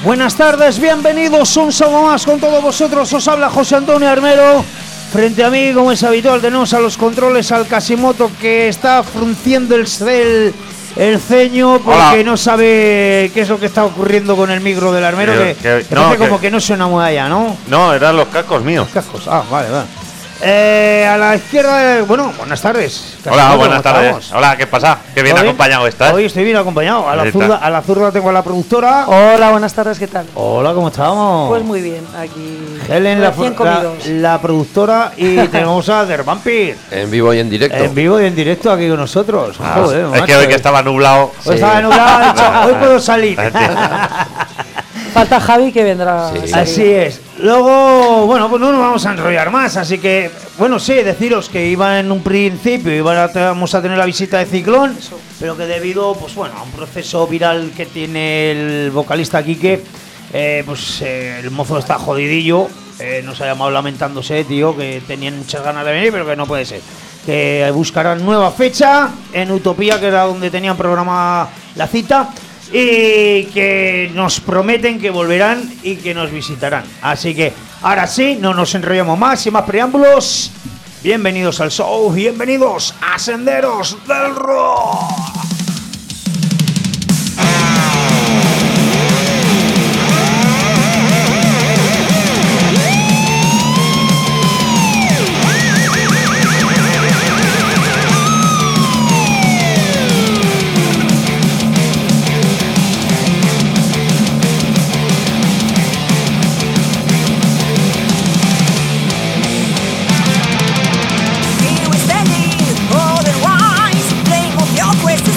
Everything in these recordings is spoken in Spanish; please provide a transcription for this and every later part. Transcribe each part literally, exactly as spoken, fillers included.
Buenas tardes, bienvenidos un sábado más con todos vosotros. Os habla José Antonio Armero. Frente a mí, como es habitual, tenemos a los controles al Casimoto, que está frunciendo el, el, el ceño porque Hola. no sabe qué es lo que está ocurriendo con el micro del Armero, que, que, que no, parece como que, que no suena muy allá, ¿no? No, eran los cascos míos. Los cascos, ah, vale, vale. Eh, a la izquierda, bueno, buenas tardes. Hola, buenas tardes. Hola, ¿qué pasa? Qué bien, bien acompañado estás. Hoy estoy bien acompañado. A la, zurda, a la zurda tengo a la productora. Hola, buenas tardes, ¿qué tal? Hola, ¿cómo estamos? Pues muy bien, aquí. Helen, la, la, la productora, y tenemos a Der Vampir. En vivo y en directo. En vivo y en directo aquí con nosotros. Ah, Joder, es macho, que hoy que estaba nublado. Hoy sí. estaba nublado, dicho, hoy puedo salir. Falta Javi, que vendrá. Sí. Así es. Luego, bueno, pues no nos vamos a enrollar más, así que, bueno, sí, deciros que iba en un principio, íbamos a tener la visita de Ciclón, Eso. pero que debido, pues bueno, a un proceso viral que tiene el vocalista Quique, eh, pues eh, el mozo está jodidillo, eh, nos ha llamado lamentándose, tío, que tenían muchas ganas de venir, pero que no puede ser. Que buscarán nueva fecha en Utopía, que era donde tenían programada la cita, y que nos prometen que volverán y que nos visitarán. Así que ahora sí, no nos enrollamos más, sin más preámbulos. Bienvenidos al show, bienvenidos a Senderos del Rock. Quest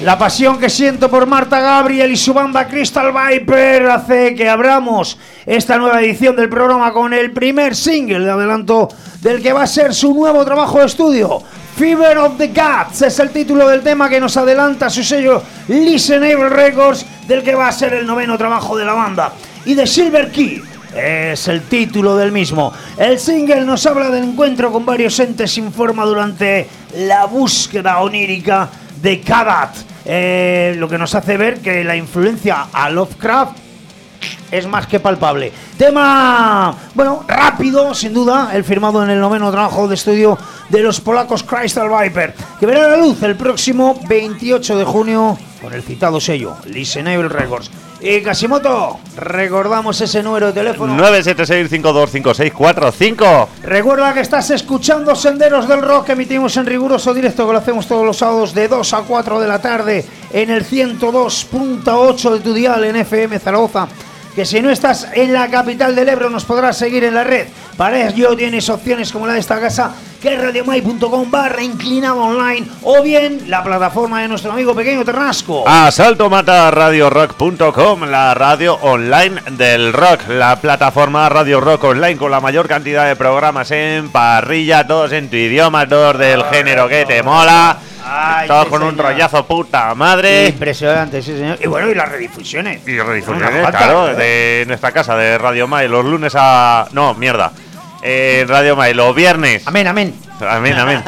La pasión que siento por Marta Gabriel y su banda Crystal Viper hace que abramos esta nueva edición del programa con el primer single de adelanto del que va a ser su nuevo trabajo de estudio. Fever of the Gods es el título del tema que nos adelanta su sello Listenable Records, del que va a ser el noveno trabajo de la banda. Y The Silver Key es el título del mismo. El single nos habla del encuentro con varios entes sin forma durante la búsqueda onírica de Kadat, eh, lo que nos hace ver que la influencia a Lovecraft es más que palpable. Tema, bueno, rápido, sin duda, el firmado en el noveno trabajo de estudio de los polacos Crystal Viper, que verá la luz el próximo veintiocho de junio con el citado sello Listenable Records. Y Casimoto, recordamos ese número de teléfono: nueve siete seis, cinco dos cinco seis cuatro cinco. Recuerda que estás escuchando Senderos del Rock, que emitimos en riguroso directo, que lo hacemos todos los sábados de dos a cuatro de la tarde en el ciento dos punto ocho de tu dial en F M Zaragoza. Que si no estás en la capital del Ebro nos podrás seguir en la red. Para ello tienes opciones como la de esta casa, que es radiomai punto com barra inclinado online, o bien la plataforma de nuestro amigo Pequeño Ternasco. Asalto Mata Radio Rock punto com, la radio online del rock, la plataforma Radio Rock Online con la mayor cantidad de programas en parrilla, todos en tu idioma, todos del género que te mola. Ay, todos sí, con un señor. rollazo puta madre. Impresionante, sí señor. Y bueno, y las redifusiones. Y redifusiones, Una falta, claro, ¿eh? de nuestra casa, de Radio Mai, los lunes a... No, mierda. Eh, Radio Mai, los viernes. Amén, amén. Amén, amén.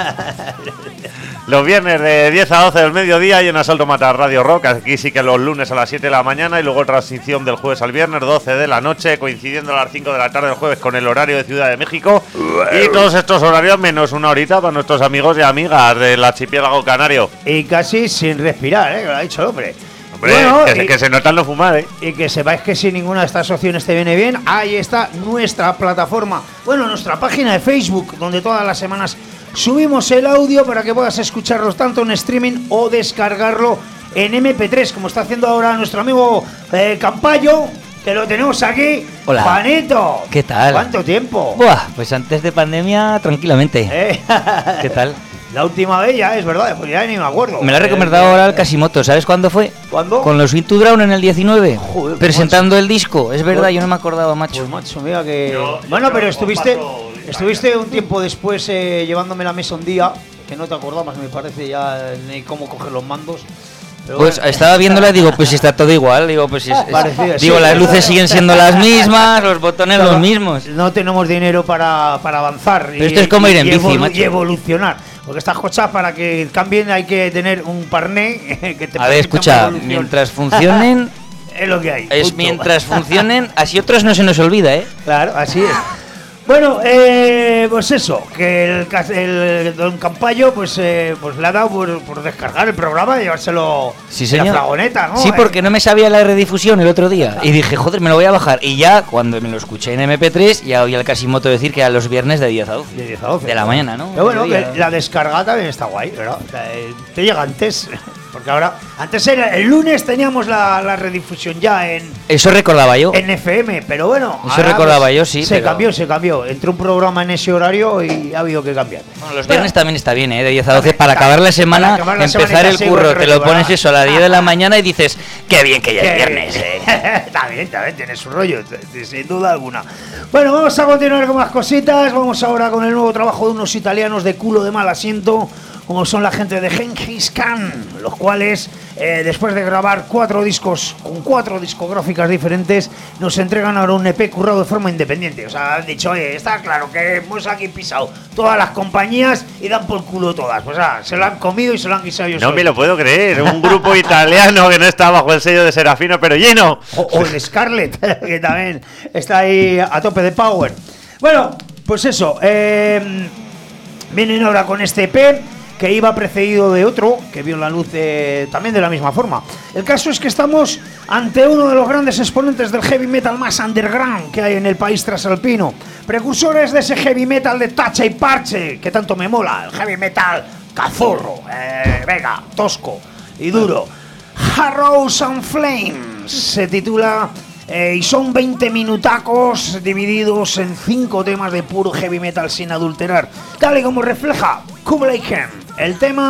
Los viernes de diez a doce del mediodía y en Asalto Mata Radio Rock. Aquí sí que los lunes a las siete de la mañana y luego transición del jueves al viernes, doce de la noche, coincidiendo a las cinco de la tarde del jueves con el horario de Ciudad de México. Y todos estos horarios menos una horita para nuestros amigos y amigas del archipiélago canario. Y casi sin respirar, ¿eh? Que lo ha dicho el hombre. Hombre, Bueno, que, y, que se notan no fumar, ¿eh? y que sepáis que si ninguna de estas opciones te viene bien, ahí está nuestra plataforma, bueno, nuestra página de Facebook, donde todas las semanas subimos el audio para que puedas escucharlo tanto en streaming o descargarlo en eme pe tres, como está haciendo ahora nuestro amigo eh, Campayo, que lo tenemos aquí. Hola. Panito. ¿Qué tal? ¿Cuánto tiempo? Buah, pues antes de pandemia, tranquilamente. Eh, ¿Qué tal? La última vez ya, es verdad, pues ya ni me acuerdo. Me lo ha recomendado Eh, ahora el Casimoto. ¿Sabes cuándo fue? ¿Cuándo? Con los Into Drown en el diecinueve. Joder, presentando el disco. Es verdad, Joder. yo no me acordaba, macho. Pues macho, mira que... Yo- yo bueno, creo pero que estuviste os paso- estuviste un tiempo después eh, llevándome la mesa un día, que no te acordabas, me parece, ya ni cómo coger los mandos. Pero Pues bueno. estaba viéndola y digo, pues si está todo igual. Digo, pues si es- es- Parecido, sí. digo, las luces siguen siendo las mismas, los botones Claro, los mismos. No tenemos dinero para, para avanzar. Pero esto es como ir en bici, evolu- macho. y evolucionar. Porque estas cosas, para que cambien, hay que tener un parné que te A permita ver, una escucha, evolución. mientras funcionen, Es lo que hay. es punto. mientras funcionen, así otros no se nos olvida, ¿eh? Claro, así es. Bueno, eh, pues eso, que el, cas- el don Campayo pues, eh, pues le ha dado por, por descargar el programa y llevárselo Sí, en señor. la fragoneta, ¿no? Sí, Eh, porque no me sabía la redifusión el otro día. Y dije, joder, me lo voy a bajar. Y ya, cuando me lo escuché en eme pe tres, ya oí al Casimoto decir que eran los viernes de diez a doce. de diez a doce. De la mañana, ¿no? Pero bueno, Mediodía. que la descarga también está guay, ¿verdad? O sea, eh, te llega antes. Porque ahora, antes era el lunes teníamos la, la redifusión ya en, Eso recordaba yo. en F M, pero bueno. Eso ahora, recordaba pues, yo, sí, Se pero- cambió, se cambió. Entró un programa en ese horario y ha habido que cambiar. Bueno, los Bueno, viernes también está bien, ¿eh? De diez a doce. También, Para también. acabar la semana, Para acabar la empezar semanita, el sí, curro. buen Te lo rollo, pones ¿verdad? eso a las diez de la mañana y dices, qué bien que ya es viernes, ¿eh? Está bien, está bien, tiene su rollo, t- t- sin duda alguna. Bueno, vamos a continuar con más cositas. Vamos ahora con el nuevo trabajo de unos italianos de culo de mal asiento, como son la gente de Genghis Khan, los cuales, eh, después de grabar cuatro discos con cuatro discográficas diferentes, nos entregan ahora un e pe currado de forma independiente. O sea, han dicho, oye, está claro que hemos aquí pisado todas las compañías y dan por culo todas. Pues ah, se lo han comido y se lo han guisado ellos No solos. me lo puedo creer. Un grupo italiano que no está bajo el sello de Serafino, pero lleno. O, o el Scarlett, que también está ahí a tope de power. Bueno, pues eso. Eh, vienen ahora con este e pe que iba precedido de otro que vio la luz de- también de la misma forma. El caso es que estamos ante uno de los grandes exponentes del heavy metal más underground que hay en el país trasalpino. Precursores de ese heavy metal de tacha y parche que tanto me mola. El heavy metal cazurro, eh, venga, tosco y duro. Harrows and Flames se titula eh, y son veinte minutacos divididos en cinco temas de puro heavy metal sin adulterar, tal y como refleja Kublai Khan. El tema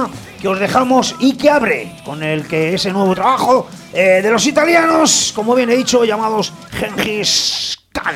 que os dejamos y que abre con el que ese nuevo trabajo eh, de los italianos, como bien he dicho, llamados Genghis Khan.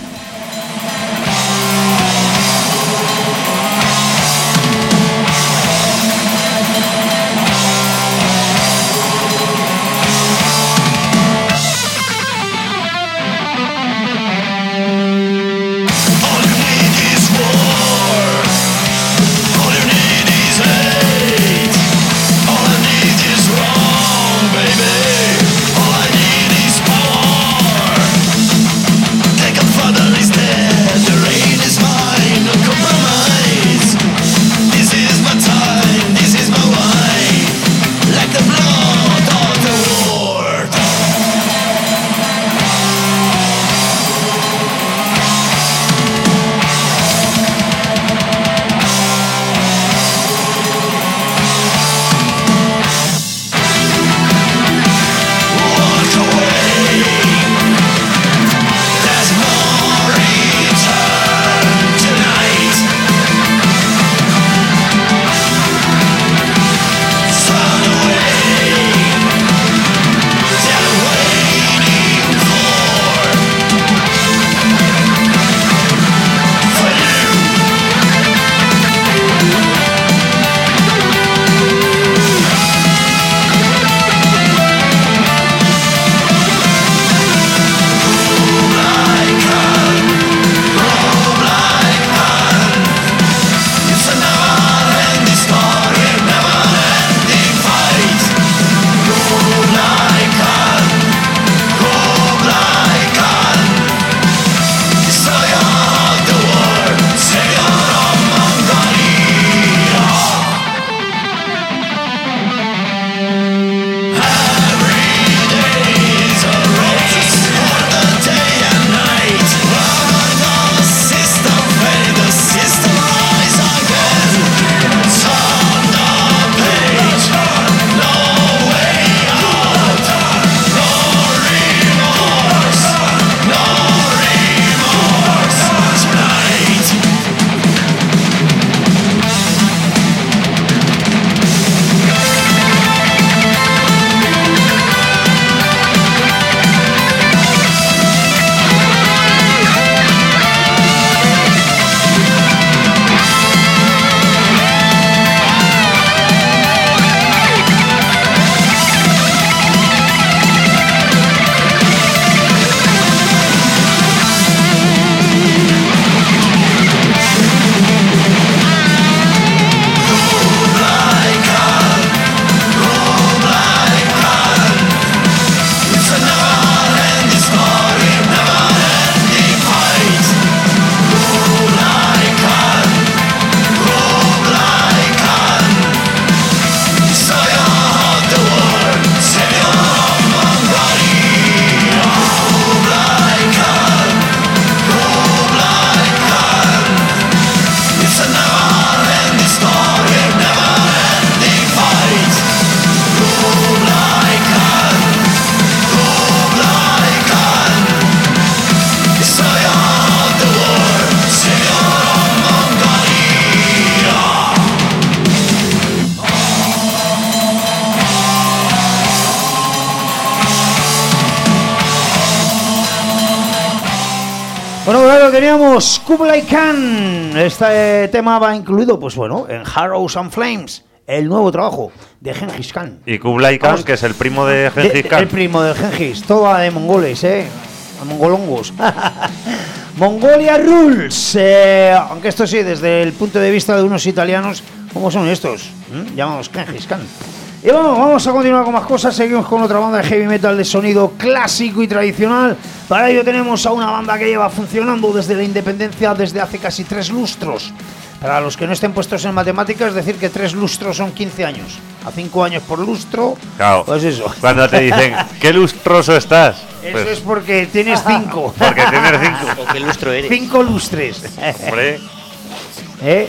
Bueno, claro, teníamos Kublai Khan. Este tema va incluido, pues bueno, en Arrows and Flames, el nuevo trabajo de Genghis Khan. Y Kublai Khan, Vamos, que es el primo de Genghis Khan. El primo de Genghis, toda de mongoles, ¿eh? Mongolongos. Mongolia Rules. Eh, aunque esto sí, desde el punto de vista de unos italianos, ¿cómo son estos? ¿Mm? Llamados Genghis Khan. Y bueno, vamos a continuar con más cosas. Seguimos con otra banda de heavy metal de sonido clásico y tradicional. Para ello tenemos a una banda que lleva funcionando desde la independencia desde hace casi tres lustros. Para los que no estén puestos en matemáticas, es decir que tres lustros son quince años. A cinco años por lustro, claro, pues eso. Cuando te dicen, ¿qué lustroso estás? Eso pues, es porque tienes cinco. Porque tienes cinco. ¿O qué lustro eres? Cinco lustres. Hombre. ¿Eh?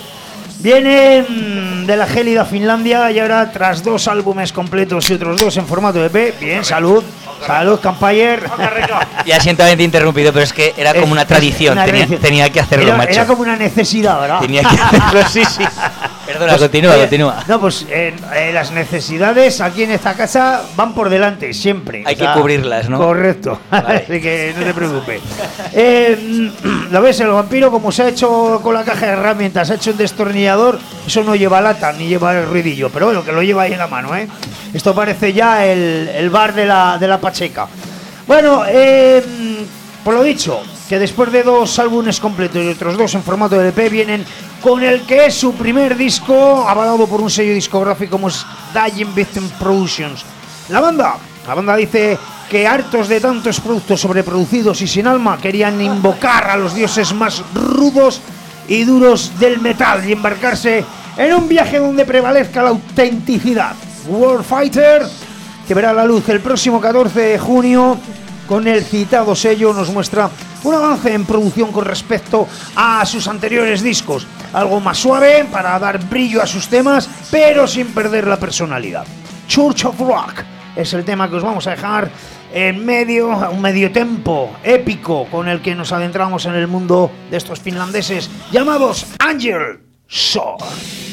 Vienen de la gélida Finlandia y ahora, tras dos álbumes completos y otros dos en formato de E P, bien, salud, salud, Campayer. Ya siento haberte interrumpido, pero es que era como una tradición, una tenía, tradición. tenía que hacerlo, Era, macho. era como una necesidad, ¿verdad? Tenía que hacerlo, sí, sí. Perdona, continúa, eh, continúa. No, pues eh, eh, las necesidades aquí en esta casa van por delante, siempre. Hay que cubrirlas, ¿no? Correcto, Vale. así que no te preocupes. Eh, ¿Lo ves? El vampiro, como se ha hecho con la caja de herramientas, ha hecho un destornillador, eso no lleva lata ni lleva el ruidillo, pero bueno, que lo lleva ahí en la mano, ¿eh? Esto parece ya el, el bar de la, de la Pacheca. Bueno, eh, por lo dicho, que después de dos álbumes completos y otros dos en formato de L P, vienen con el que es su primer disco, avalado por un sello discográfico como es Dying Victim Productions. La banda, la banda dice que hartos de tantos productos sobreproducidos y sin alma, querían invocar a los dioses más rudos y duros del metal y embarcarse en un viaje donde prevalezca la autenticidad. Warfighter, que verá la luz el próximo catorce de junio, con el citado sello nos muestra un avance en producción con respecto a sus anteriores discos, algo más suave para dar brillo a sus temas, pero sin perder la personalidad. Church of Rock es el tema que os vamos a dejar en medio, un medio tempo épico con el que nos adentramos en el mundo de estos finlandeses llamados Angel Sword.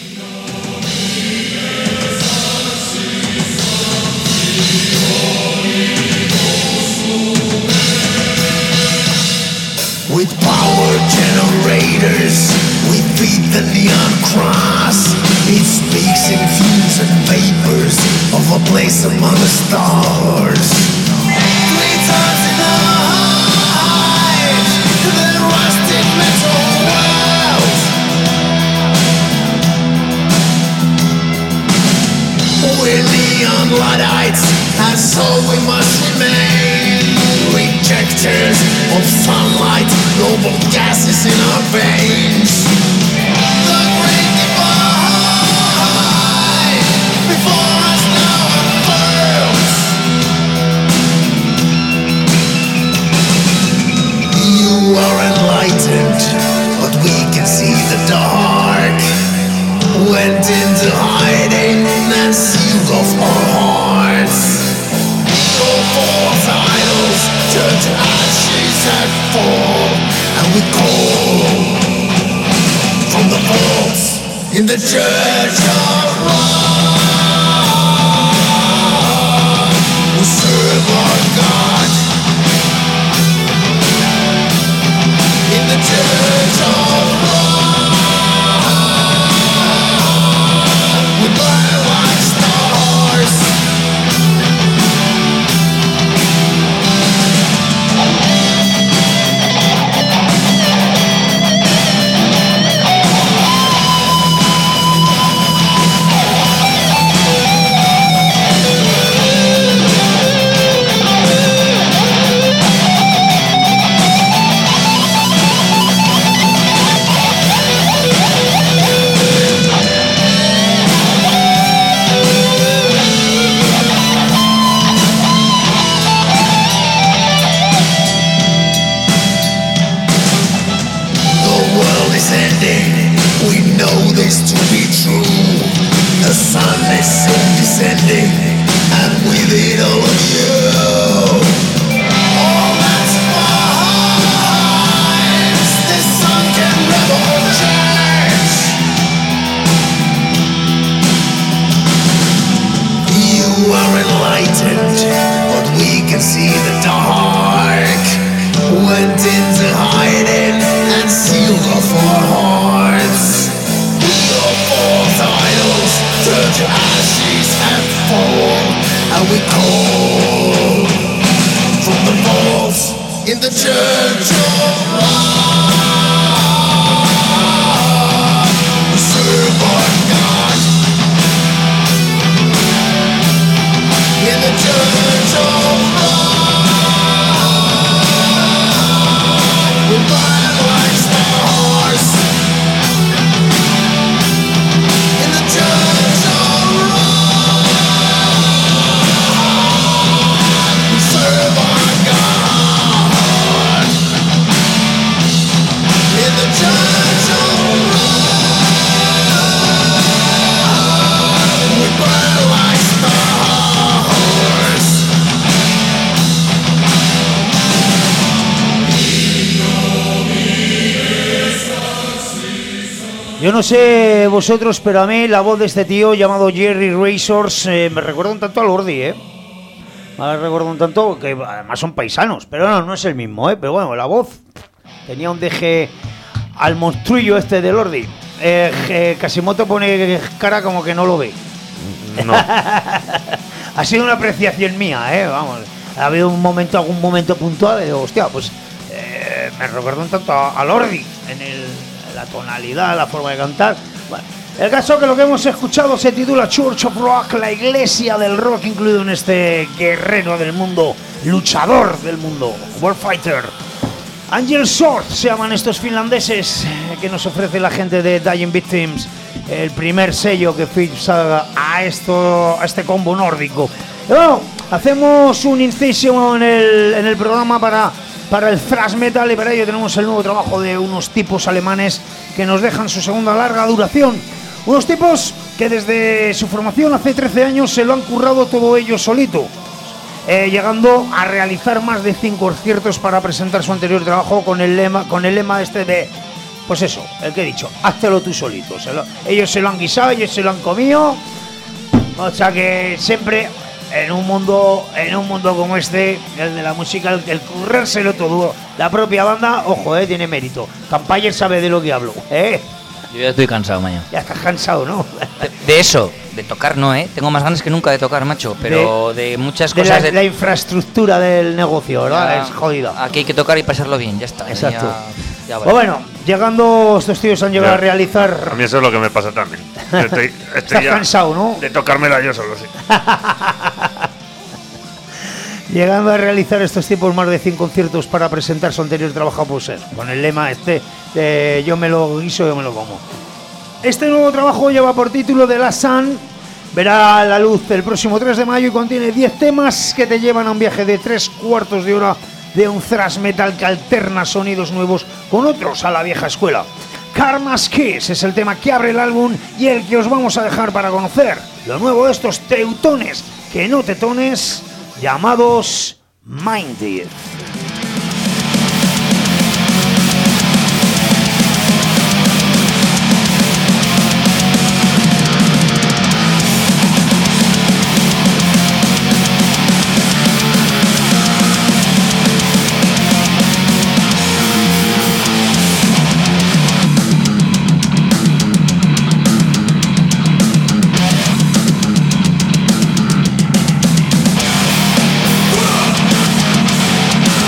With power generators, we feed the neon cross. It speaks in fumes and vapors of a place among the stars. Three times in the height, the rusted metal world. We're neon Luddites, and so we must remain. Rejectors of sunlight, noble gases in our veins. The great divide before us now unfurls. You are enlightened, but we can see the dark. Went into hiding and sealed off our hearts. Your false idols turn to ashes and fall, and we call from the vaults in the church of rock. We serve our God in the church of rock. We burn like stars. We know this to be true. The sun is soon descending, and with it all of you. All that survives this sunken rebel church. You are enlightened, but we can see the dark. Went into hiding and sealed off our hearts. Your false idols turn to ashes and fall, and we call from the vaults in the church of rock. We serve our God in the church of rock. We burn like stars in the church of rock. We serve our God in the church of rock. We burn like stars. We Yo no sé vosotros, pero a mí la voz de este tío llamado Jerry Razors eh, me recuerda un tanto a Lordi, ¿eh? Me recuerda un tanto, que además son paisanos, pero no, no es el mismo, ¿eh? Pero bueno, la voz tenía un deje al monstruillo este de Lordi. Eh, eh, Casimoto pone cara como que no lo ve. No. Ha sido una apreciación mía, ¿eh? Vamos, ha habido un momento, algún momento puntual, y digo, hostia, pues eh, me recuerda un tanto a, a Lordi en el... la tonalidad, la forma de cantar. Bueno, el caso que lo que hemos escuchado se titula Church of Rock, la iglesia del rock, incluido en este guerrero del mundo, luchador del mundo, Warfighter. Angel Sword se llaman estos finlandeses que nos ofrece la gente de Dying Victims, el primer sello que ficha a esto, a este combo nórdico. Y bueno, hacemos un inciso en el, en el programa para para el thrash metal, y para ello tenemos el nuevo trabajo de unos tipos alemanes que nos dejan su segunda larga duración. Unos tipos que desde su formación hace trece años se lo han currado todo ellos solito, eh, llegando a realizar más de cinco conciertos para presentar su anterior trabajo con el lema, con el lema este de, pues eso, el que he dicho, háztelo tú solito. Se lo, ellos se lo han guisado, ellos se lo han comido, o sea que siempre... En un mundo, en un mundo como este, el de la música, el, el currárselo todo, la propia banda, ojo, eh, tiene mérito. Campayer sabe de lo que hablo, eh. Yo ya estoy cansado, mañana. Ya estás cansado, ¿no? De, de eso, de tocar no, ¿eh? Tengo más ganas que nunca de tocar, macho. Pero de, de muchas de cosas... La, de la infraestructura del negocio, ¿verdad? Ya, es jodida. Aquí hay que tocar y pasarlo bien, ya está. Exacto. Ya, ya vale. Pues bueno, llegando, estos tíos han llegado Ya. a realizar... A mí eso es lo que me pasa también. Estoy, estoy Estás ya cansado, ¿no? de tocármela yo solo, sí. Llegando a realizar estos tipos más de cien conciertos para presentar su anterior trabajo, pues eso, con el lema este de yo me lo guiso, yo me lo como. Este nuevo trabajo lleva por título The Last Sun, verá la luz el próximo tres de mayo y contiene diez temas que te llevan a un viaje de tres cuartos de hora de un thrash metal que alterna sonidos nuevos con otros a la vieja escuela. Karma's Kiss es el tema que abre el álbum y el que os vamos a dejar para conocer lo nuevo de estos teutones que no tetones, llamados Minded. Whoa!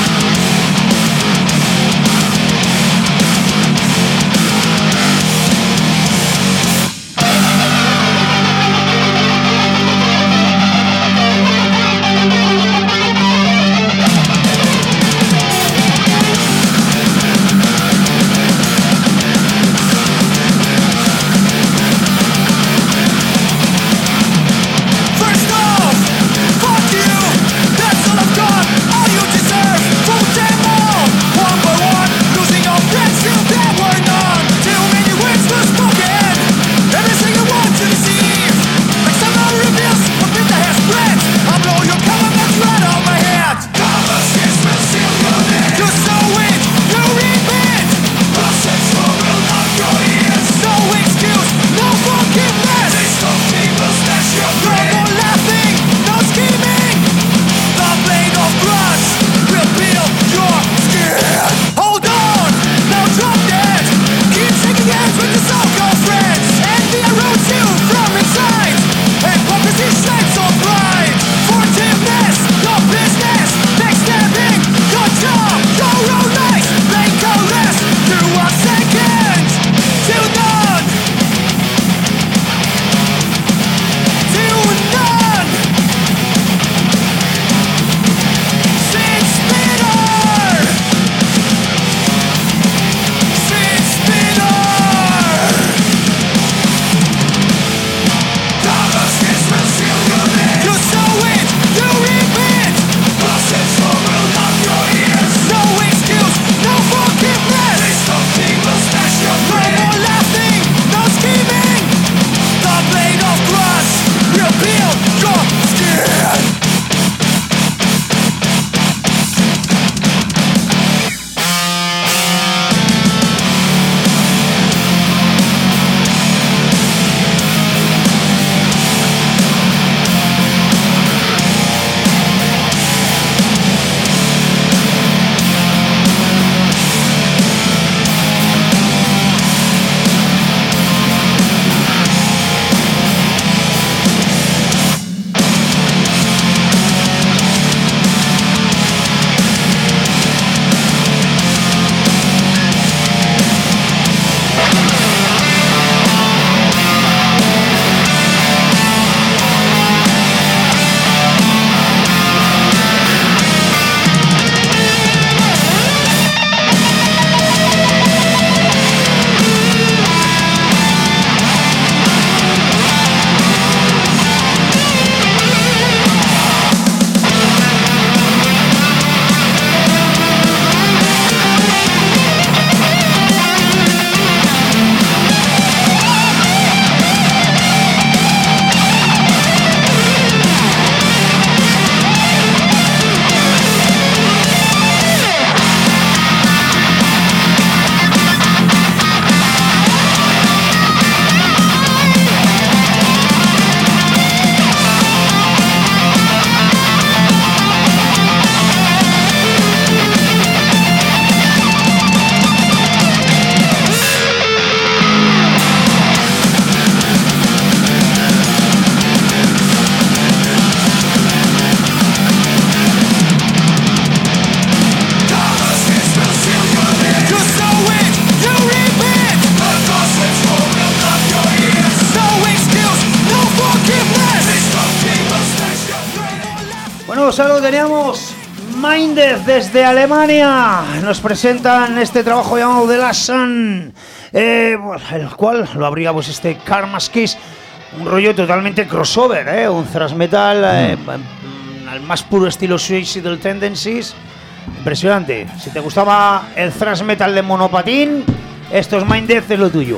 Saludos, saludos, teníamos Minded desde Alemania. Nos presentan este trabajo llamado The Last Sun, eh, el cual lo abría pues este Karma's Kiss, un rollo totalmente crossover, eh, un thrash metal eh, mm. al más puro estilo Suicidal Tendencies. Impresionante. Si te gustaba el thrash metal de monopatín, estos Minded es lo tuyo.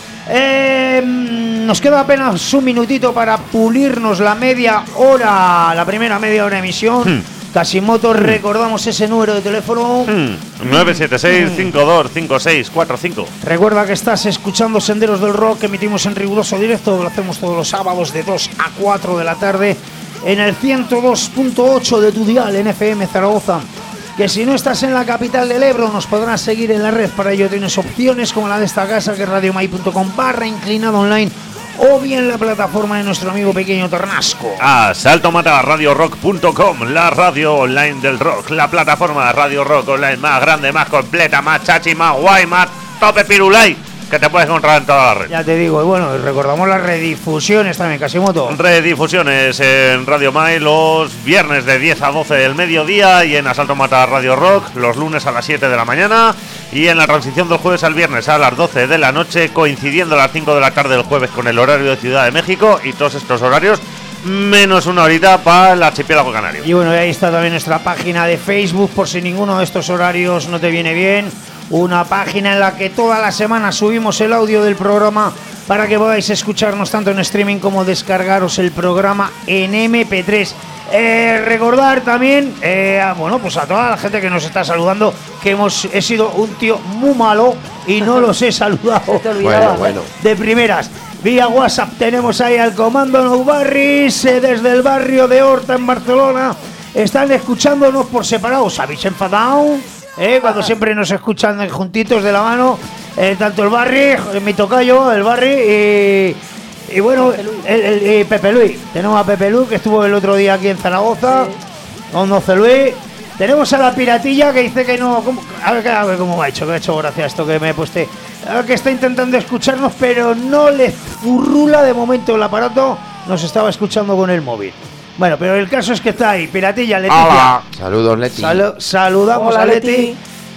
Eh, nos queda apenas un minutito para pulirnos la media hora, la primera media hora de emisión. Hmm. Casimoto, hmm. recordamos ese número de teléfono. Hmm. nueve siete seis, cinco dos cinco seis cuatro cinco. Recuerda que estás escuchando Senderos del Rock, que emitimos en riguroso directo. Lo hacemos todos los sábados de dos a cuatro de la tarde en el ciento dos punto ocho de tu dial en F M Zaragoza. Que si no estás en la capital del Ebro, nos podrás seguir en la red. Para ello tienes opciones como la de esta casa, que es radiomai punto com barra inclinado online, o bien la plataforma de nuestro amigo Pequeño Tornasco. Asalto Mata, radio rock punto com, la radio online del rock, la plataforma de radio rock online más grande, más completa, más chachi, más guay, más tope pirulay, que te puedes encontrar en toda la red. Ya te digo, y bueno, recordamos las redifusiones también, Casimoto. Redifusiones en Radio Mai los viernes de diez a doce del mediodía y en Asalto Mata Radio Rock los lunes a las siete de la mañana y en la transición del jueves al viernes a las doce de la noche, coincidiendo a las cinco de la tarde del jueves con el horario de Ciudad de México, y todos estos horarios menos una horita para el archipiélago canario. Y bueno, y ahí está también nuestra página de Facebook, por si ninguno de estos horarios no te viene bien. Una página en la que toda la semana subimos el audio del programa para que podáis escucharnos tanto en streaming como descargaros el programa en eme pe tres. Eh, recordar también, eh, a, bueno, pues a toda la gente que nos está saludando, que hemos he sido un tío muy malo y no los he saludado. Bueno, bueno. De primeras. Vía WhatsApp tenemos ahí al comando Nou Barris, eh, desde el barrio de Horta en Barcelona. Están escuchándonos por separado. ¿Os habéis enfadado? ¿Eh? Cuando siempre nos escuchan juntitos de la mano, eh, tanto el Barri, mi tocayo, el Barri y, y bueno, el, el, el Pepe Luis. Tenemos a Pepe Luis, que estuvo el otro día aquí en Zaragoza, sí. Con Doce Luis. Tenemos a la Piratilla, que dice que no. ¿cómo? A ver, a ver cómo me ha hecho, que me ha hecho gracia esto que me he puesto. A ver, que está intentando escucharnos, pero no le furrula de momento el aparato. Nos estaba escuchando con el móvil. Bueno, pero el caso es que está ahí, Piratilla, Leticia. Hola. Saludos, Leti. Salu- saludamos Hola, a Leti. Leti.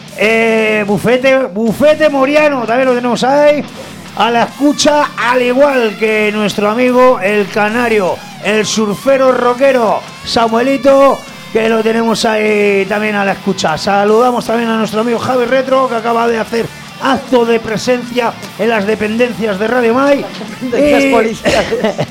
Eh, Bufete, Bufete Moriano, también lo tenemos ahí. A la escucha, al igual que nuestro amigo el canario, el surfero rockero, Samuelito, que lo tenemos ahí también a la escucha. Saludamos también a nuestro amigo Javi Retro, que acaba de hacer acto de presencia en las dependencias de Radio Mai. Dependencias policiales.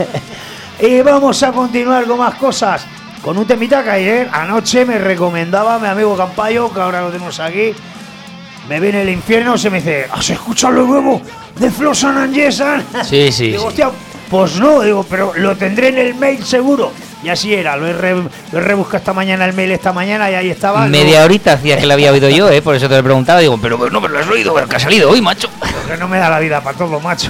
Y vamos a continuar con más cosas. Con un temita que ayer anoche me recomendaba mi amigo Campayo, que ahora lo tenemos aquí. Me viene el infierno, se me dice: ¿has escuchado lo nuevo de Flosan and Yesan? Sí, sí. Digo, sí. hostia, pues no, digo, pero lo tendré en el mail seguro. Y así era, lo he, re, lo he rebuscado esta mañana, el mail esta mañana, y ahí estaba. Media no, horita hacía que lo había oído yo, ¿eh? Por eso te lo he preguntado. Digo, pero no, pero lo has oído, pero que ha salido hoy, macho. Que no me da la vida para todo, macho.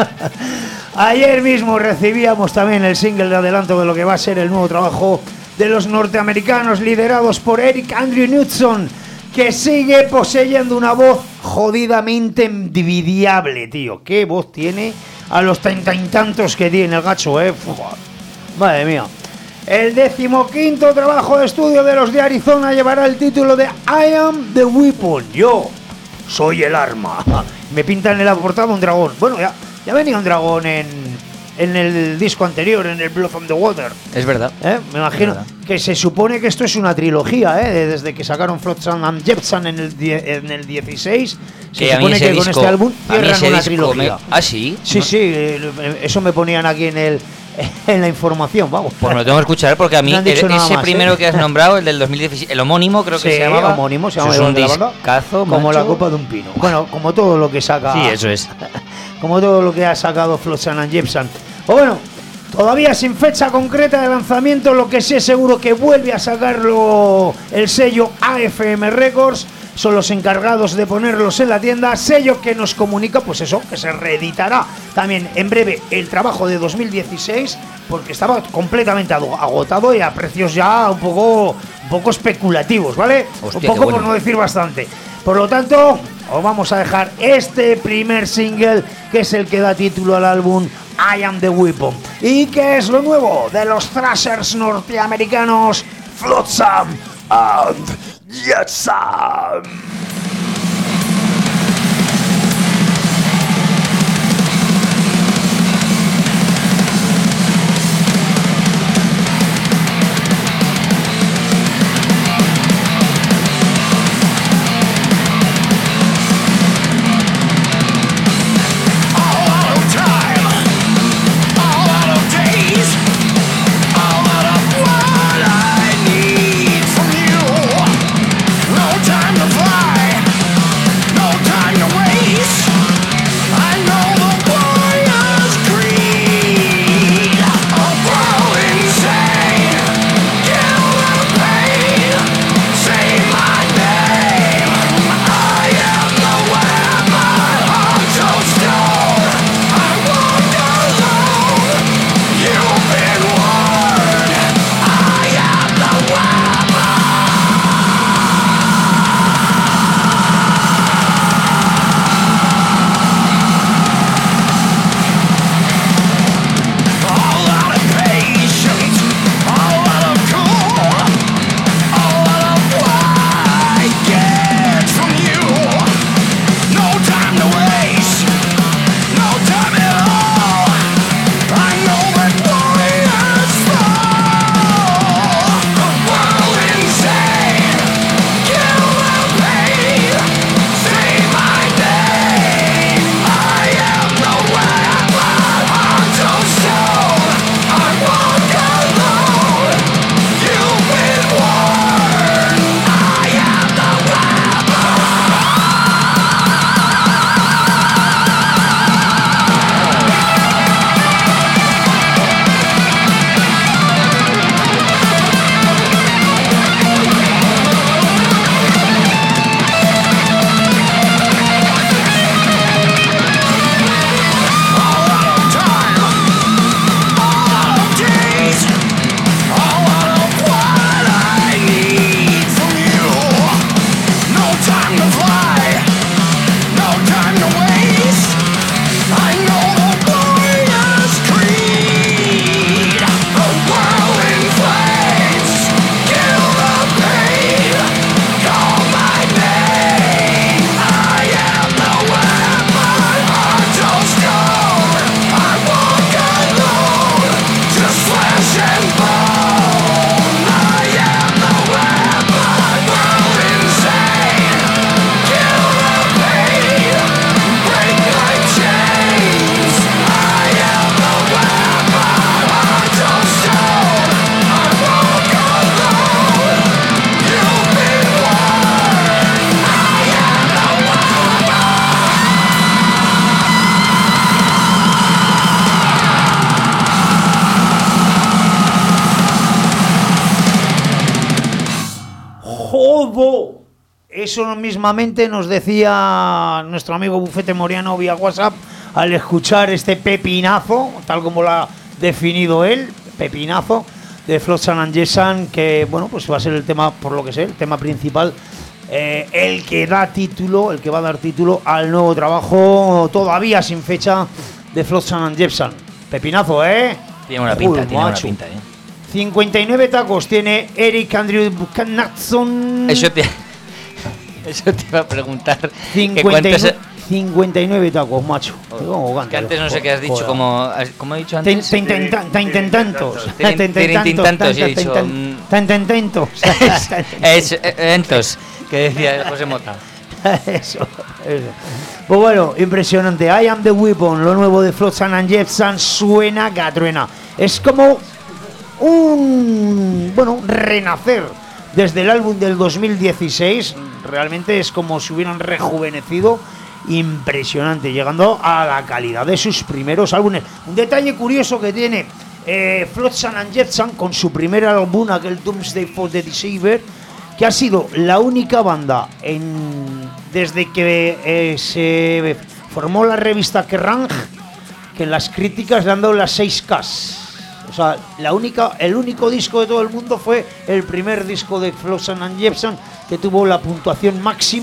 Ayer mismo recibíamos también el single de adelanto de lo que va a ser el nuevo trabajo de los norteamericanos, liderados por Eric Andrew Knudson, que sigue poseyendo una voz jodidamente envidiable, tío. ¿Qué voz tiene a los treinta y tantos que tiene el gacho, eh? Uf, madre mía. El decimoquinto trabajo de estudio de los de Arizona llevará el título de I Am the Weapon. Yo soy el arma. Me pintan en la portada un dragón. Bueno, ya, ya venía un dragón en, en el disco anterior, en el Blood on the Water. Es verdad. ¿Eh? Me imagino que se supone que esto es una trilogía, ¿eh? Desde que sacaron Flotsam and Jetsam en el, die, en el dieciséis. Se que supone que disco, con este álbum cierran una trilogía. Me... ¿Ah, sí? Sí, ¿no? sí. Eso me ponían aquí en el... en la información, vamos. Pues me lo tengo que escuchar porque a mí no el, ese más, primero ¿eh? que has nombrado, el del dos mil diecisiete, el homónimo creo que sí, se llamaba. homónimo, se llama es un de la banda, discazo, como macho. la copa de un pino. Bueno, como todo lo que saca. Sí, eso es. Como todo lo que ha sacado Flotsam and Jetsam. O bueno, todavía sin fecha concreta de lanzamiento, lo que sí es seguro que vuelve a sacarlo el sello A F M Records. Son los encargados de ponerlos en la tienda, sello que nos comunica, pues eso, que se reeditará también en breve el trabajo de dos mil dieciséis, porque estaba completamente agotado y a precios ya un poco, un poco especulativos, ¿vale? Hostia, un poco, bueno. por no decir bastante. Por lo tanto, os vamos a dejar este primer single, que es el que da título al álbum I Am the Weapon. ¿Y qué es lo nuevo de los thrashers norteamericanos Flotsam and Jetsam. Eso mismamente nos decía nuestro amigo Bufete Moriano vía WhatsApp al escuchar este pepinazo, tal como lo ha definido él, pepinazo de Flotsam and Jetsam, que bueno, pues va a ser el tema, por lo que sé, el tema principal, eh, el que da título, el que va a dar título al nuevo trabajo todavía sin fecha de Flotsam and Jetsam. Pepinazo, ¿eh? Tiene una pinta, Uy, tiene macho. una pinta, ¿eh? cincuenta y nueve tacos tiene Eric Andrew Buchanan. Eso te, eso te iba a preguntar. que cincuenta y nueve, cuántos- cincuenta y nueve tacos, macho. Oh, que antes no sé qué has dicho, Joder. como, como he dicho Te antes. te intentan- te intentantos. Te- te- te intentantos, he dicho, Te intentantos. Es, eh, entos, que decía José Mota. Eso, eso. Pues bueno, impresionante. I Am the Weapon, lo nuevo de Flotsam and Jetsam, suena que truena. Es como un, bueno, renacer desde el álbum del dos mil dieciséis. Realmente es como si hubieran rejuvenecido. Impresionante, llegando a la calidad de sus primeros álbumes. Un detalle curioso que tiene eh, Flotsam and Jetsam con su primer álbum, aquel Doomsday for the Deceiver, que ha sido la única banda en, desde que eh, se formó la revista Kerrang, que en las críticas le han dado las seis Ks. O sea, la única, el único disco de todo el mundo fue el primer disco de Flotsam and Jetsam que tuvo la puntuación máxima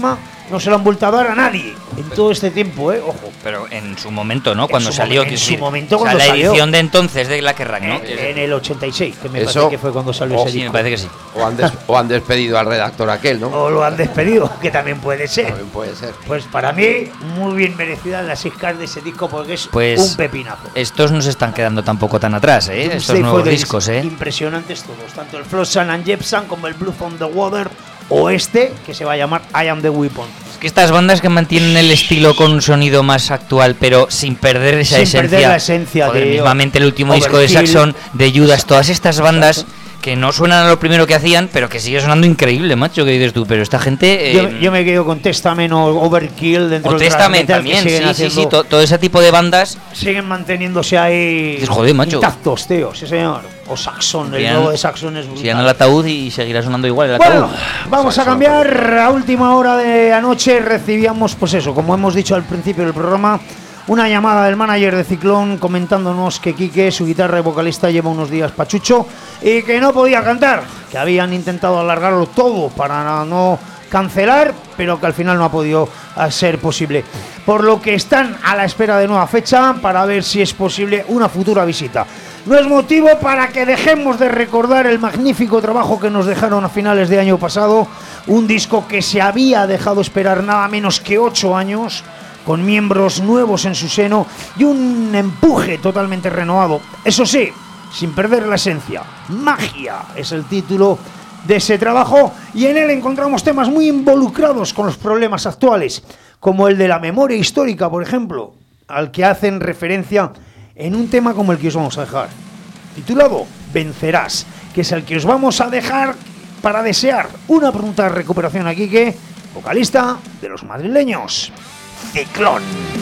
no se lo han vuelto a dar a nadie en todo este tiempo, ¿eh? Ojo. Pero en su momento, ¿no? En Cuando su salió. momen- en quiero su decir, momento o sea, cuando la salió. edición de entonces de la que Rack, ¿no? En, en el ochenta y seis, que me Eso- parece que fue cuando salió oh, ese Sí, me disco. parece que sí. O han, des- o han despedido al redactor aquel, ¿no? O lo han despedido, que también puede ser. También puede ser. Pues para mí, muy bien merecidas las iscas de ese disco porque es Pues un pepinazo. estos no se están quedando tampoco tan atrás, ¿eh? Estos Doomsday nuevos for Days, discos, ¿eh? impresionantes todos, tanto el Flotsam and Jepsen como el Blue from the Water o este, que se va a llamar I Am the Weapon. Es que estas bandas que mantienen el estilo con un sonido más actual, pero sin perder esa Sin esencia. perder la esencia Joder, de mismamente el último disco de Overkill. Saxon, de Judas, todas estas bandas que no suenan a lo primero que hacían, pero que sigue sonando increíble, macho, que dices tú. Pero esta gente. Yo, eh, yo me quedo con Testament o Overkill dentro o del thrash Testament metal, que también, siguen sí, sí, sí, haciendo- to- todo ese tipo de bandas. siguen manteniéndose ahí Dices, joder, macho. intactos, tío, sí señor. O Saxon, el Sigan- nuevo de Saxon es brutal. Sigan al ataúd y seguirá sonando igual el Bueno, ataúd. vamos a cambiar. A última hora de anoche recibíamos, pues eso, como hemos dicho al principio del programa, una llamada del manager de Ciclón comentándonos que Quique, su guitarra y vocalista, lleva unos días pachucho y que no podía cantar, que habían intentado alargarlo todo para no cancelar, pero que al final no ha podido eh, ser posible. Por lo que están a la espera de nueva fecha para ver si es posible una futura visita. No es motivo para que dejemos de recordar el magnífico trabajo que nos dejaron a finales de año pasado, un disco que se había dejado esperar nada menos que ocho años, con miembros nuevos en su seno y un empuje totalmente renovado. Eso sí, sin perder la esencia. Magia es el título de ese trabajo y en él encontramos temas muy involucrados con los problemas actuales, como el de la memoria histórica, por ejemplo, al que hacen referencia en un tema como el que os vamos a dejar, titulado Vencerás, que es el que os vamos a dejar para desear una pronta recuperación a Quique, vocalista de los madrileños Ciclón.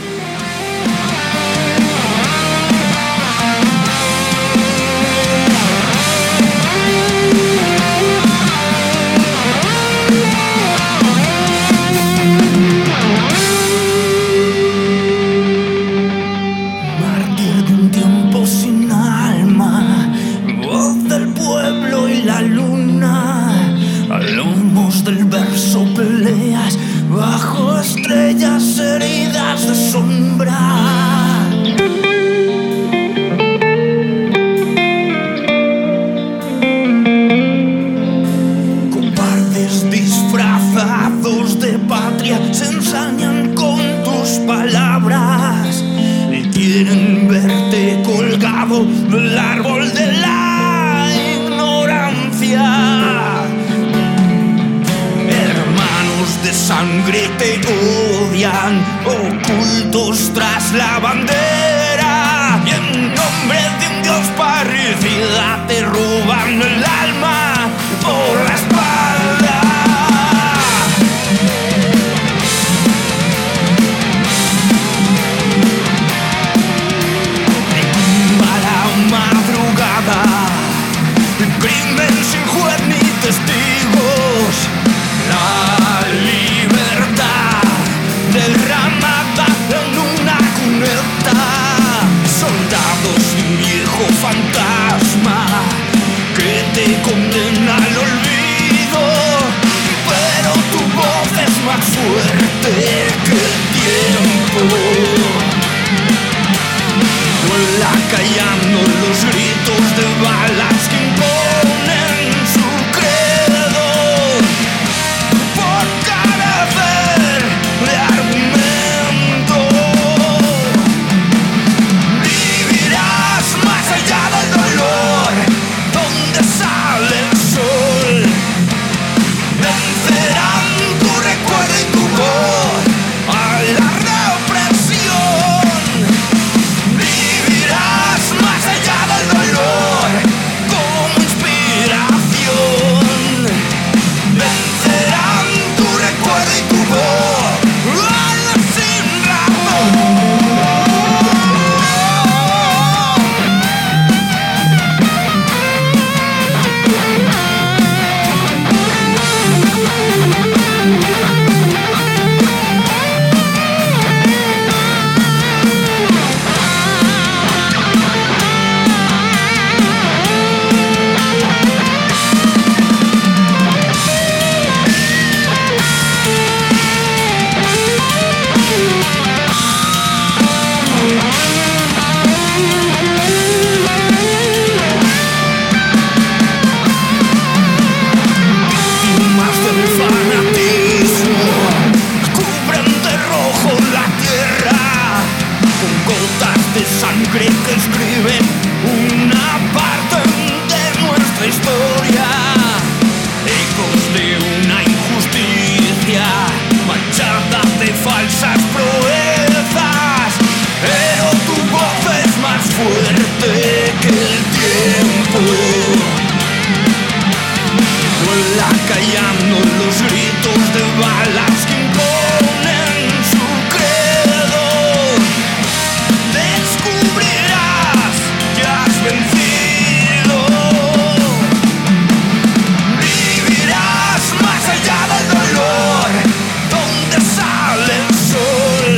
Mártir de un tiempo sin alma, voz del pueblo y la luna, a lomos del verso peleas, bajo estrellas heridas de sombra. Cobardes disfrazados de patria se ensañan con tus palabras y quieren verte colgado del árbol de la ignorancia. Hermanos de sangre te odian, ocultos tras la bandera, y en nombre de un dios parricida te roban el alma por la espalda. A la madrugada, crimen sin juez ni testigos, la libertad derramada en una cuneta, soldados y un viejo fantasma que te condena al olvido, pero tu voz es más fuerte que el tiempo. Vuela callando los gritos de balas que imponen su credo por carecer de argumento. Vivirás más allá del dolor, donde sale el sol. Vencerán tu recuerdo y tu voz fuerte que el tiempo. Vuela callando los gritos de balas que imponen su credo. Descubrirás que has vencido. Vivirás más allá del dolor, donde sale el sol.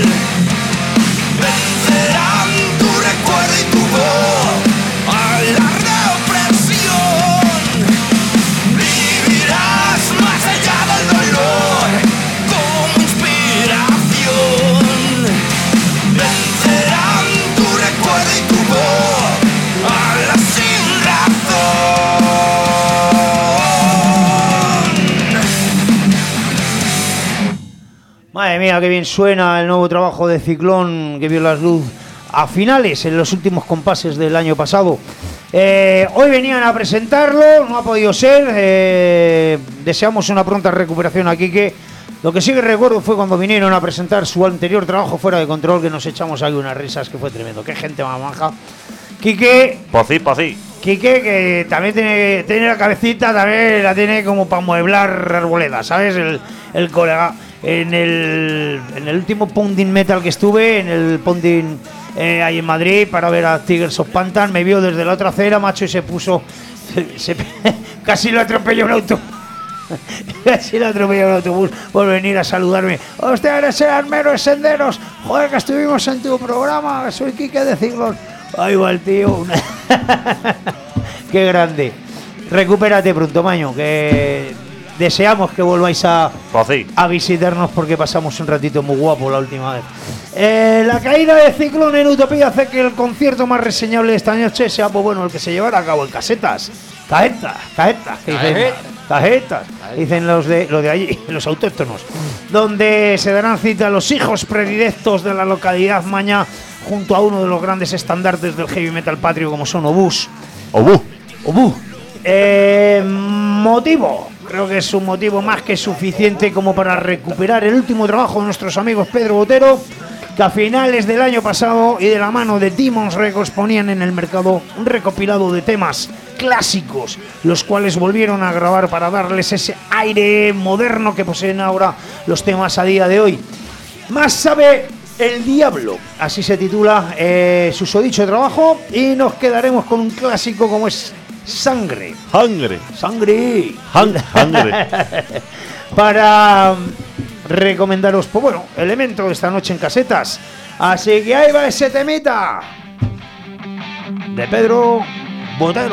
Vencerán tu recuerdo y tu voz a la represión. Vivirás más allá del dolor como inspiración. Vencerán tu recuerdo y tu voz a la sin razón. Madre mía, qué bien suena el nuevo trabajo de Ciclón que vio la luz a finales, en los últimos compases del año pasado. Eh, hoy venían a presentarlo, no ha podido ser. Eh, deseamos una pronta recuperación a Quique. Lo que sí que recuerdo fue cuando vinieron a presentar su anterior trabajo Fuera de Control, que nos echamos aquí unas risas, que fue tremendo. Qué gente más manja. Quique, Pocí, pocí. Quique, que también tiene, tiene la cabecita, también la tiene como para mueblar arboledas, ¿sabes? El, el colega. En el, en el último Pounding Metal que estuve, en el Pounding eh, ahí en Madrid, para ver a Tigers of Pantan, me vio desde la otra acera, macho, y se puso. Se, se, casi lo atropelló un autobús. Casi lo atropelló un autobús por venir a saludarme. ¡Hostia, eres el armero de Senderos! ¡Joder, que estuvimos en tu programa! Soy Quique de Ciclón. Ahí va el tío. ¡Qué grande! Recupérate pronto, Maño, que. Deseamos que volváis a, a visitarnos porque pasamos un ratito muy guapo la última vez. Eh, la caída de Ciclón en Utopía hace que el concierto más reseñable de esta noche sea, pues bueno, el que se llevará a cabo en Casetas. Cajetas, cajetas, que dicen, cajetas, dicen los de, los de allí, los autóctonos. Donde se darán cita a los hijos predilectos de la localidad maña junto a uno de los grandes estandartes del heavy metal patrio como son Obús. Obú. Obú. Eh, motivo. Creo que es un motivo más que suficiente como para recuperar el último trabajo de nuestros amigos Pedro Botero, que a finales del año pasado y de la mano de Demons Records ponían en el mercado un recopilado de temas clásicos, los cuales volvieron a grabar para darles ese aire moderno que poseen ahora los temas a día de hoy. Más sabe el diablo, así se titula eh, su susodicho trabajo, y nos quedaremos con un clásico como es Sangre. Sangre. Sangre. Sangre. Para recomendaros, pues bueno, elemento de esta noche en Casetas. Así que ahí va ese temita de Pedro Botero.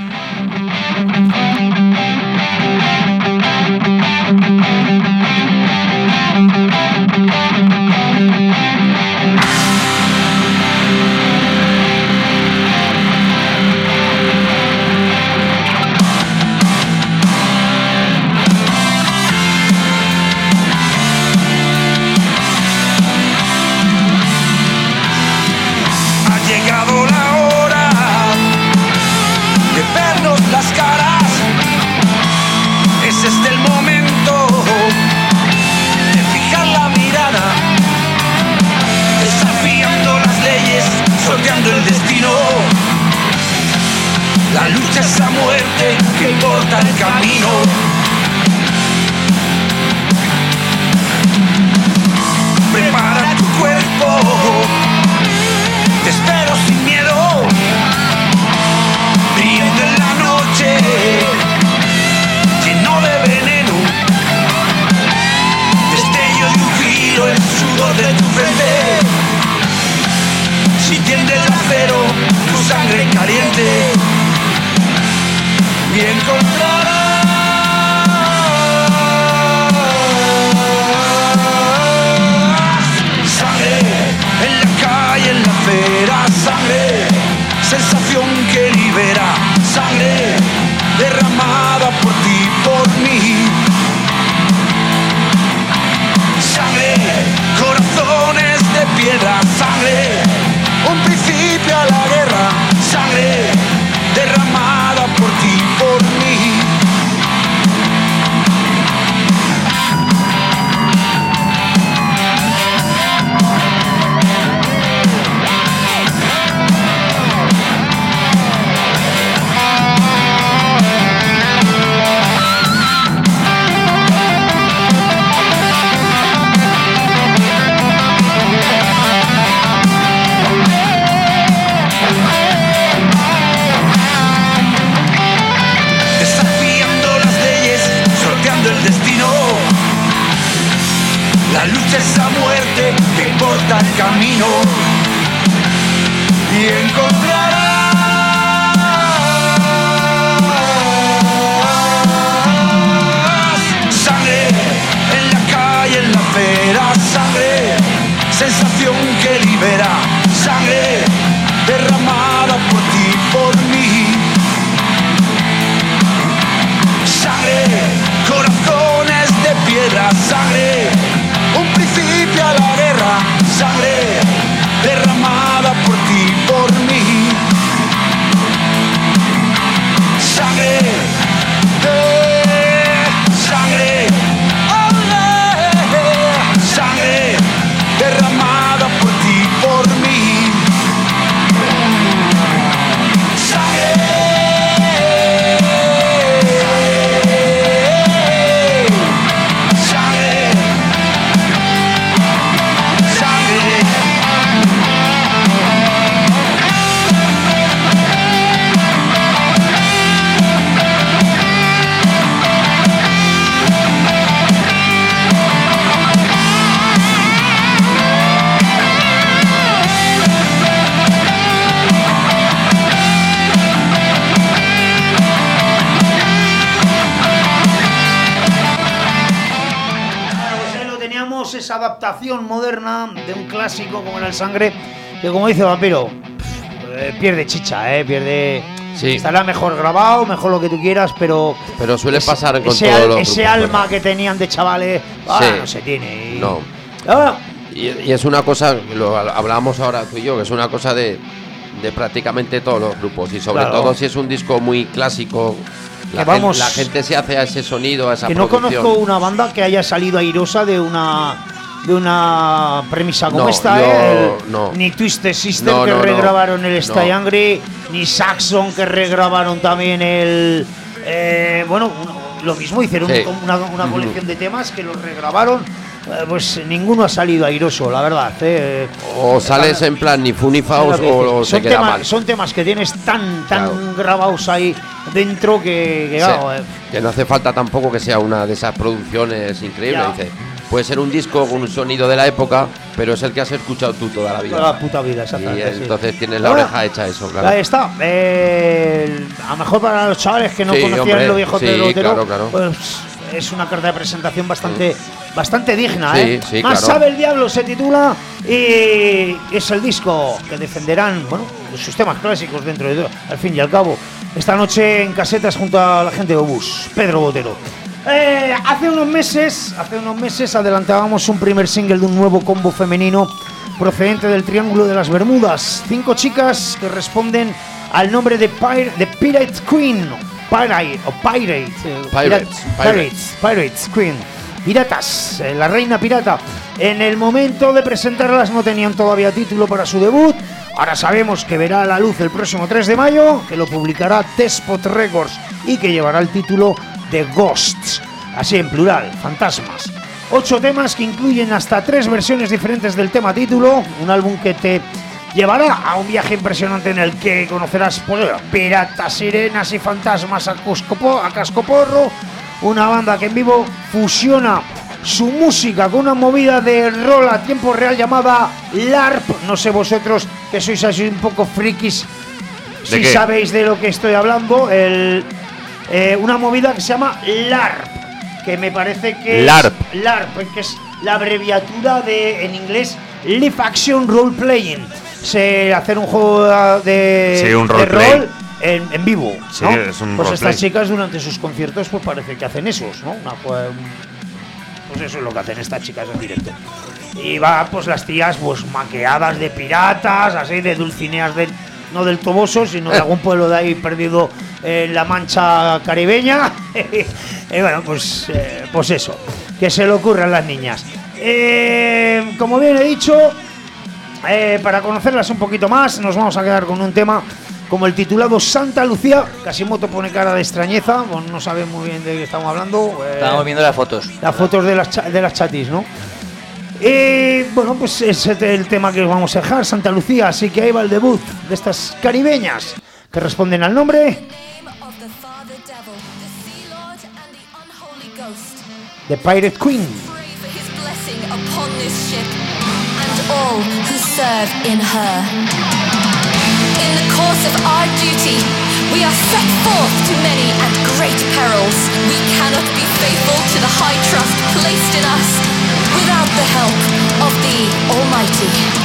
El destino, la lucha es la muerte que corta el camino. Prepara tu cuerpo, te espero sin miedo, brillando en la noche, lleno de veneno, destello de un filo, el sudor de tu frente. Si tiende el acero, tu sangre caliente, y encontrarás sangre en la calle, en la acera, sangre, sensación que libera, sangre derramada por ti, por mí. Sangre, corazones de piedra, sangre, un principio a la guerra, sangre derramada por ti, por mí. importa el camino y encontrarás sangre en la calle, en la acera, sangre, sensación que libera, sangre derramada por ti, por mí, sangre, corazones de piedra, sangre, un principio a la guerra, sangre derramada por ti, por mí, sangre, eh, sangre, oh, sangre derramada por ti, por mí, sangre, sangre, sangre. Pues ahí lo teníamos, esa adaptación moderna de un clásico como era el Sangre, que como dice Vampiro, eh, pierde chicha, eh, pierde... Sí. Estará mejor grabado, mejor lo que tú quieras, pero... Pero suele ese- pasar con ese, todos al- los ese grupos, alma ¿verdad? que tenían de chavales, ahora Sí. no se tiene. y- No. Ah, Y, y es una cosa, lo hablábamos ahora tú y yo, que es una cosa de, de prácticamente todos los grupos. Y sobre Claro. todo si es un disco muy clásico, la, Que vamos- gen- la gente se hace a ese sonido, a esa que no producción. conozco una banda que haya salido airosa de una de una premisa como No, esta, yo ¿eh? El- no. Ni Twisted Sister No, que no, no. regrabaron el No. Stay Angry, ni Saxon que regrabaron también el eh, bueno, un- lo mismo hicieron Sí. una, una colección de temas que los regrabaron, eh, pues ninguno ha salido airoso, la verdad, ¿eh? O sales en plan ni fu ni fa o, Es lo que o dices. se son, queda temas, mal. son temas que tienes tan tan Claro. grabados ahí dentro que, que, Sí. claro, eh, Que no hace falta tampoco que sea una de esas producciones increíbles. Ya. Dice, puede ser un disco con un sonido de la época, pero es el que has escuchado tú toda la vida. toda la puta vida, Y exactamente. sí. entonces tienes la Ahora, oreja hecha a eso, claro. Ahí está. Eh, a lo mejor para los chavales que no Sí, conocían hombre, lo viejo sí, Otero Otero, claro, claro. pues es una carta de presentación bastante, bastante digna. Sí, ¿eh? sí, Más claro. sabe el diablo se titula y es el disco que defenderán, bueno, sus temas clásicos dentro de todo, al fin y al cabo. Esta noche en casetas junto a la gente de Obús, Pedro Botero. Eh, hace unos meses, hace unos meses adelantábamos un primer single de un nuevo combo femenino procedente del Triángulo de las Bermudas. Cinco chicas que responden al nombre de, Pir- de Pirate Queen, Pirate o Pirate, eh, Pirates, Pirat- Pirates, Pirates Queen, Piratas, eh, la reina pirata. En el momento de presentarlas no tenían todavía título para su debut. Ahora sabemos que verá a la luz el próximo tres de mayo, que lo publicará Despot Records y que llevará el título de Ghosts, así en plural, fantasmas. Ocho temas que incluyen hasta tres versiones diferentes del tema título, un álbum que te llevará a un viaje impresionante en el que conocerás pues, piratas, sirenas y fantasmas a, cuscopo- a cascoporro, una banda que en vivo fusiona su música con una movida de rol a tiempo real llamada LARP. No sé vosotros que sois así un poco frikis, ¿De si qué? sabéis de lo que estoy hablando, el, eh, una movida que se llama LARP, que me parece que LARP. es LARP, que es la abreviatura de, en inglés, Live Action Role Playing. Se hacer un juego de, Sí, un de roleplay. rol en, en vivo, Sí, ¿no? es un pues roleplay. estas chicas durante sus conciertos pues parece que hacen esos, ¿no? Una, pues, pues eso es lo que hacen estas chicas en directo. Y va pues las tías pues maqueadas de piratas, así de dulcineas del no del Toboso, sino de algún pueblo de ahí perdido en la Mancha caribeña. Y bueno, pues eh, pues eso, que se le ocurran las niñas. Eh, como bien he dicho, eh, para conocerlas un poquito más, nos vamos a quedar con un tema como el titulado Santa Lucía. Casimoto pone cara de extrañeza, bueno, no sabe muy bien de qué estamos hablando. eh, Estábamos viendo las fotos. las fotos de las, cha- de las chatis, ¿no? Y bueno, pues ese es el tema que os vamos a dejar, Santa Lucía. Así que ahí va el debut de estas caribeñas que responden al nombre of the Father Devil, the Sea Lord, and the unholy ghost. de Pirate Queen. Pray for his blessing upon this ship and serve in her. In the course of our duty, we are set forth to many and great perils. We cannot be faithful to the high trust placed in us without the help of the Almighty.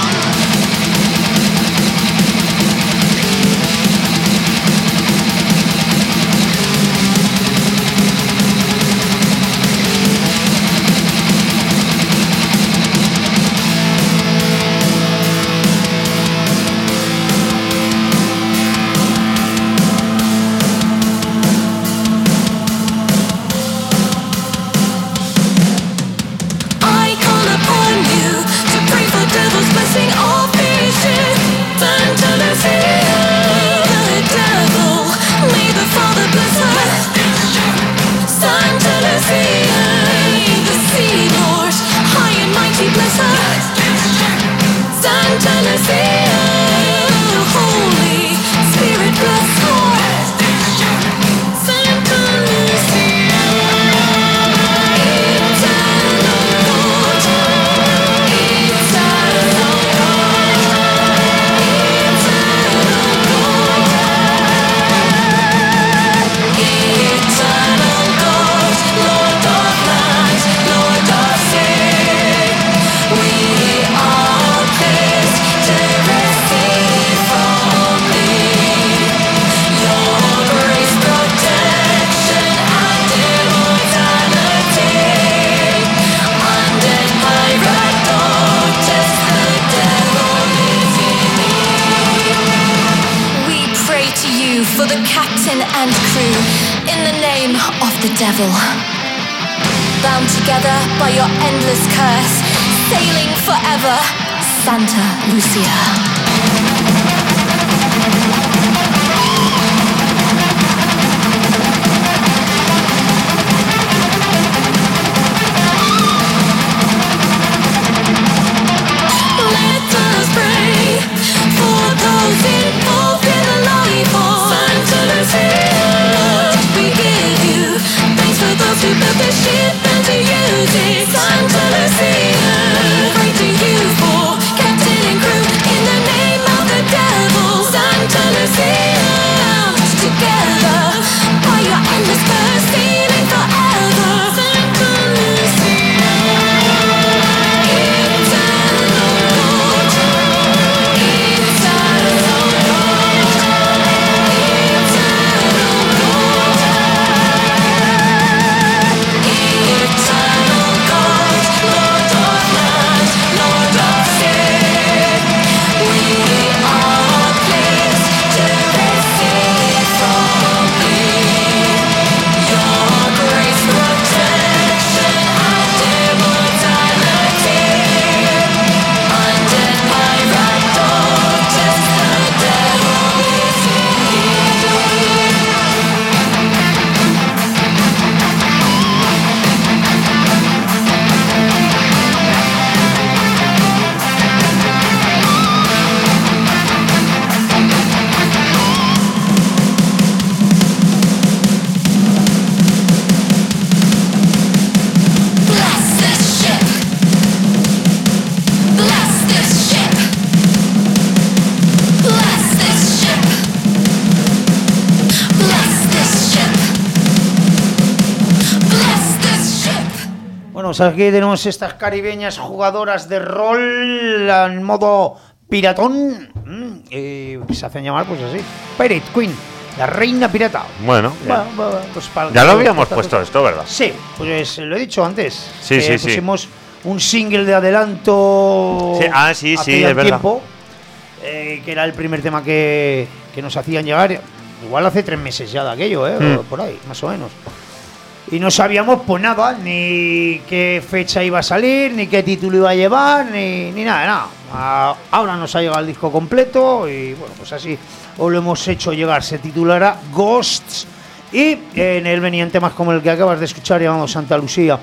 Devil, bound together by your endless curse, sailing forever, Santa Lucia. Aquí tenemos estas caribeñas jugadoras de rol en modo piratón, eh, que se hacen llamar pues así, Pirate Queen, la reina pirata. Bueno, bueno, bueno pues para ya lo habíamos puesto esto, ¿verdad? Sí, pues lo he dicho antes. Sí, eh, sí, pusimos sí. un single de adelanto. Sí, ah, sí, hace sí, ya es tiempo, eh, que era el primer tema que, que nos hacían llegar. Igual hace tres meses ya de aquello, eh, mm. por ahí, más o menos. Y no sabíamos pues nada, ni qué fecha iba a salir, ni qué título iba a llevar, ni, ni nada, nada. Ahora nos ha llegado el disco completo y bueno, pues así os lo hemos hecho llegar. Se titulará Ghosts y en él venían temas como el que acabas de escuchar llamado Santa Lucía.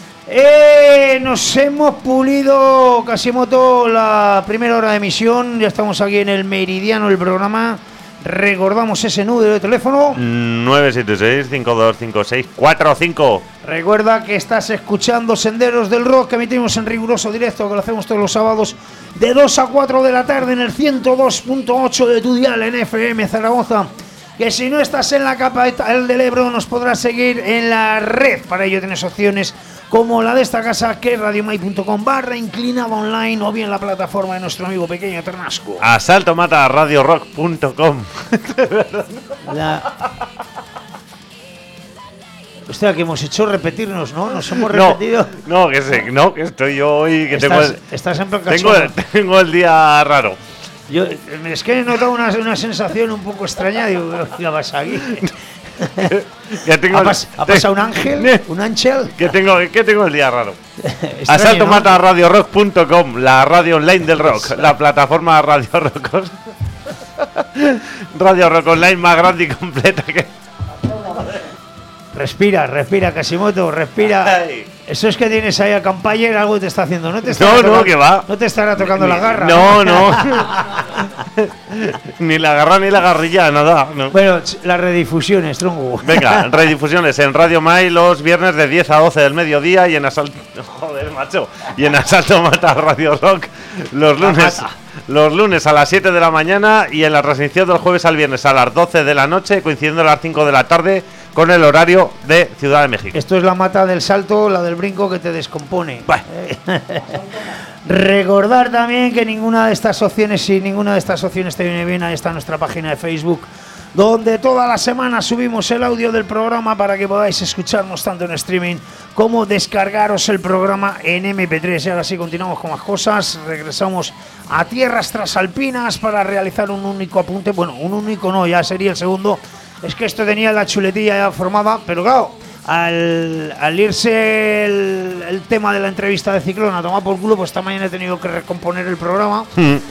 Eh, nos hemos pulido casi moto la primera hora de emisión, ya estamos aquí en el meridiano del programa. Recordamos ese número de teléfono. nueve siete seis, cinco dos cinco seis cuatro cinco. Recuerda que estás escuchando Senderos del Rock, que emitimos en riguroso directo, que lo hacemos todos los sábados de dos a cuatro de la tarde en el ciento dos punto ocho de tu dial en F M Zaragoza. Que si no estás en la capital del Ebro, nos podrás seguir en la red. Para ello tienes opciones como la de esta casa, que es radiomai punto com barra inclinada online, o bien la plataforma de nuestro amigo pequeño Ternasco. Asalto mata radio rock punto com. La... Hostia, que hemos hecho repetirnos, ¿no? Nos hemos No, repetido. no, que sé, no, que estoy yo hoy, que tengo Estás, el, estás en plan tengo, cachondo. el, tengo el día raro. Yo, es que he notado una, una sensación un poco extraña. Digo, ¿qué pasa aquí? Que tengo ¿Ha, el- pas- ha pasado un ángel? ¿Un ángel? Que tengo, que tengo el día raro. Extraño, Asalto ¿no? mata radio rock punto com, la radio online del rock, la plataforma Radio Rock. Radio Rock Online más grande y completa que. Respira, respira, Kasimoto, respira. Ay. Eso es que tienes ahí a Campaller, algo te está haciendo. No, te No, estará no, tocando- que va. No te estará tocando la garra. No, no. Ni la garra ni la garrilla, nada. No. Bueno, ch- las redifusiones, tronco. Venga, redifusiones en Radio Mai los viernes de diez a doce del mediodía y en Asalto. Joder, macho. Y en Asalto Mata Radio Rock los lunes. Los lunes a las siete de la mañana y en la transmisión del jueves al viernes a las doce de la noche, coincidiendo a las cinco de la tarde con el horario de Ciudad de México. Esto es la mata del salto, la del brinco que te descompone. Bueno. Recordar también que ninguna de estas opciones, si ninguna de estas opciones te viene bien, ahí está nuestra página de Facebook, donde toda la semana subimos el audio del programa para que podáis escucharnos tanto en streaming como descargaros el programa en eme pe tres. Y ahora sí, continuamos con más cosas. Regresamos a tierras trasalpinas para realizar un único apunte. Bueno, un único no, ya sería el segundo. Es que esto tenía la chuletilla ya formada, pero claro, al, al irse el, el tema de la entrevista de Ciclón a tomar por culo, pues esta mañana he tenido que recomponer el programa.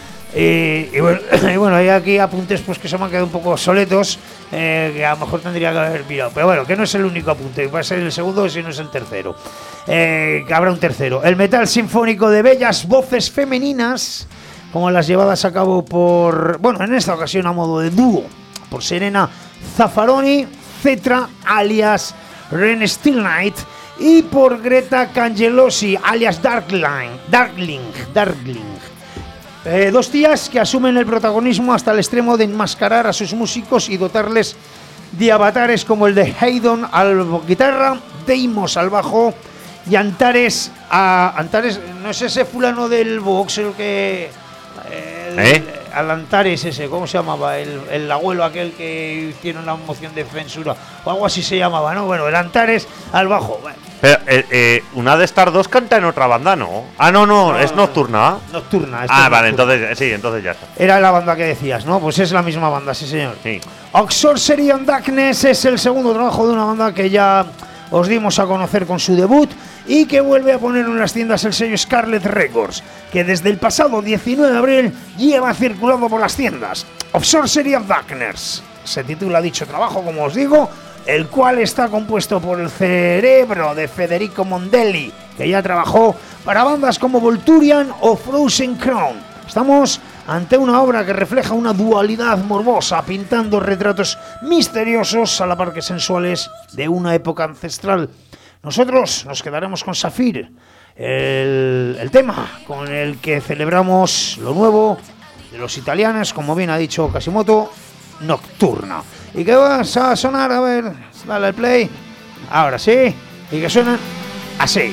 Y, y bueno, y bueno, hay aquí apuntes pues que se me han quedado un poco obsoletos, eh, que a lo mejor tendría que haber mirado. Pero bueno, que no es el único apunte, va a ser el segundo si no es el tercero. Eh, que habrá un tercero. El metal sinfónico de bellas voces femeninas, como las llevadas a cabo por, bueno, en esta ocasión a modo de dúo, por Serena Zaffaroni, Cetra, alias Ren Steel Knight, y por Greta Cangelosi, alias Darkling, Darkling, Darkling. Eh, dos tías que asumen el protagonismo hasta el extremo de enmascarar a sus músicos y dotarles de avatares como el de Haydon al guitarra, Deimos al bajo y Antares a Antares, no es ese fulano del box el que el, ¿Eh? al Antares ese, ¿cómo se llamaba? El, el abuelo aquel que tiene una moción de censura o algo así se llamaba, ¿no? Bueno, el Antares al bajo. Bueno, Pero, eh, eh, una de estas dos canta en otra banda, ¿no? Ah, no, no, es nocturna. nocturna. esto Ah, es vale, nocturna. entonces, sí, entonces ya está. Era la banda que decías, ¿no? Pues es la misma banda, sí señor. Sí. Oxorcery and Darkness es el segundo trabajo de una banda que ya os dimos a conocer con su debut y que vuelve a poner en las tiendas el sello Scarlet Records, que desde el pasado diecinueve de abril lleva circulando por las tiendas. Oxorcery and Darkness se titula dicho trabajo, como os digo, el cual está compuesto por el cerebro de Federico Mondelli, que ya trabajó para bandas como Volturian o Frozen Crown. Estamos ante una obra que refleja una dualidad morbosa, pintando retratos misteriosos a la par que sensuales de una época ancestral. Nosotros nos quedaremos con Saphir, el, el tema con el que celebramos lo nuevo de los italianos, como bien ha dicho Kasimoto, Nocturna. ¿Y qué vas a sonar? A ver, dale al play. Ahora sí, y que suenan así.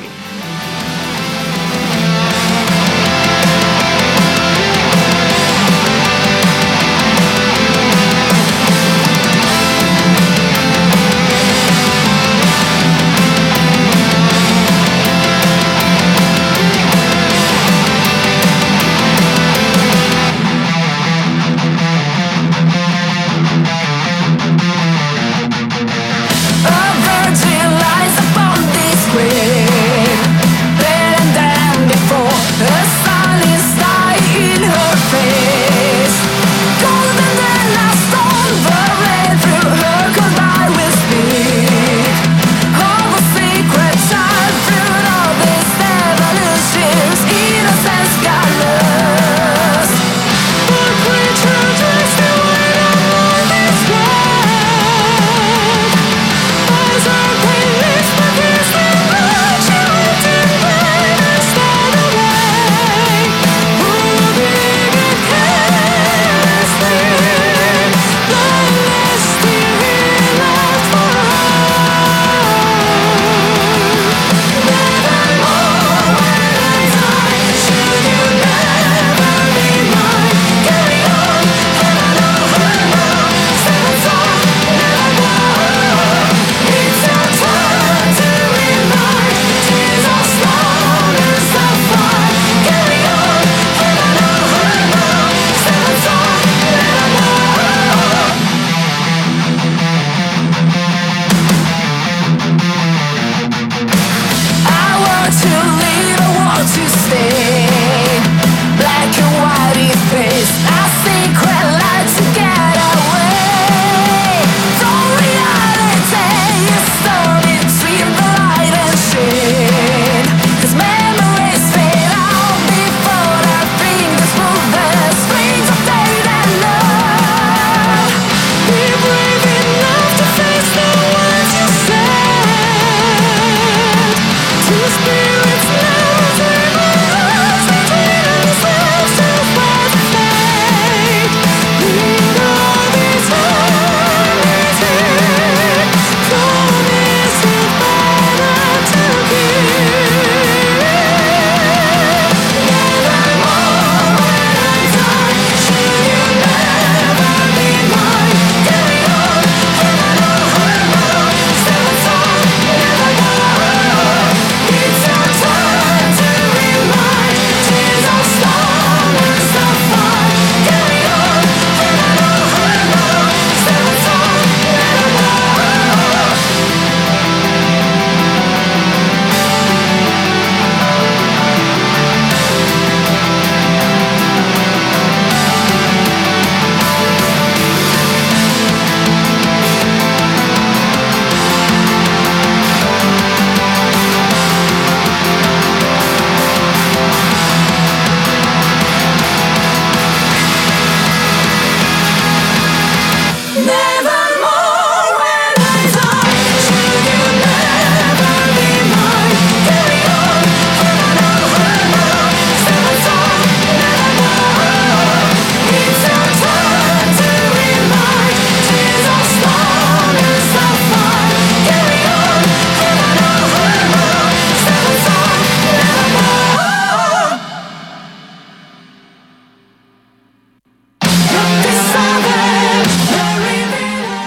A virgin lies upon this grave.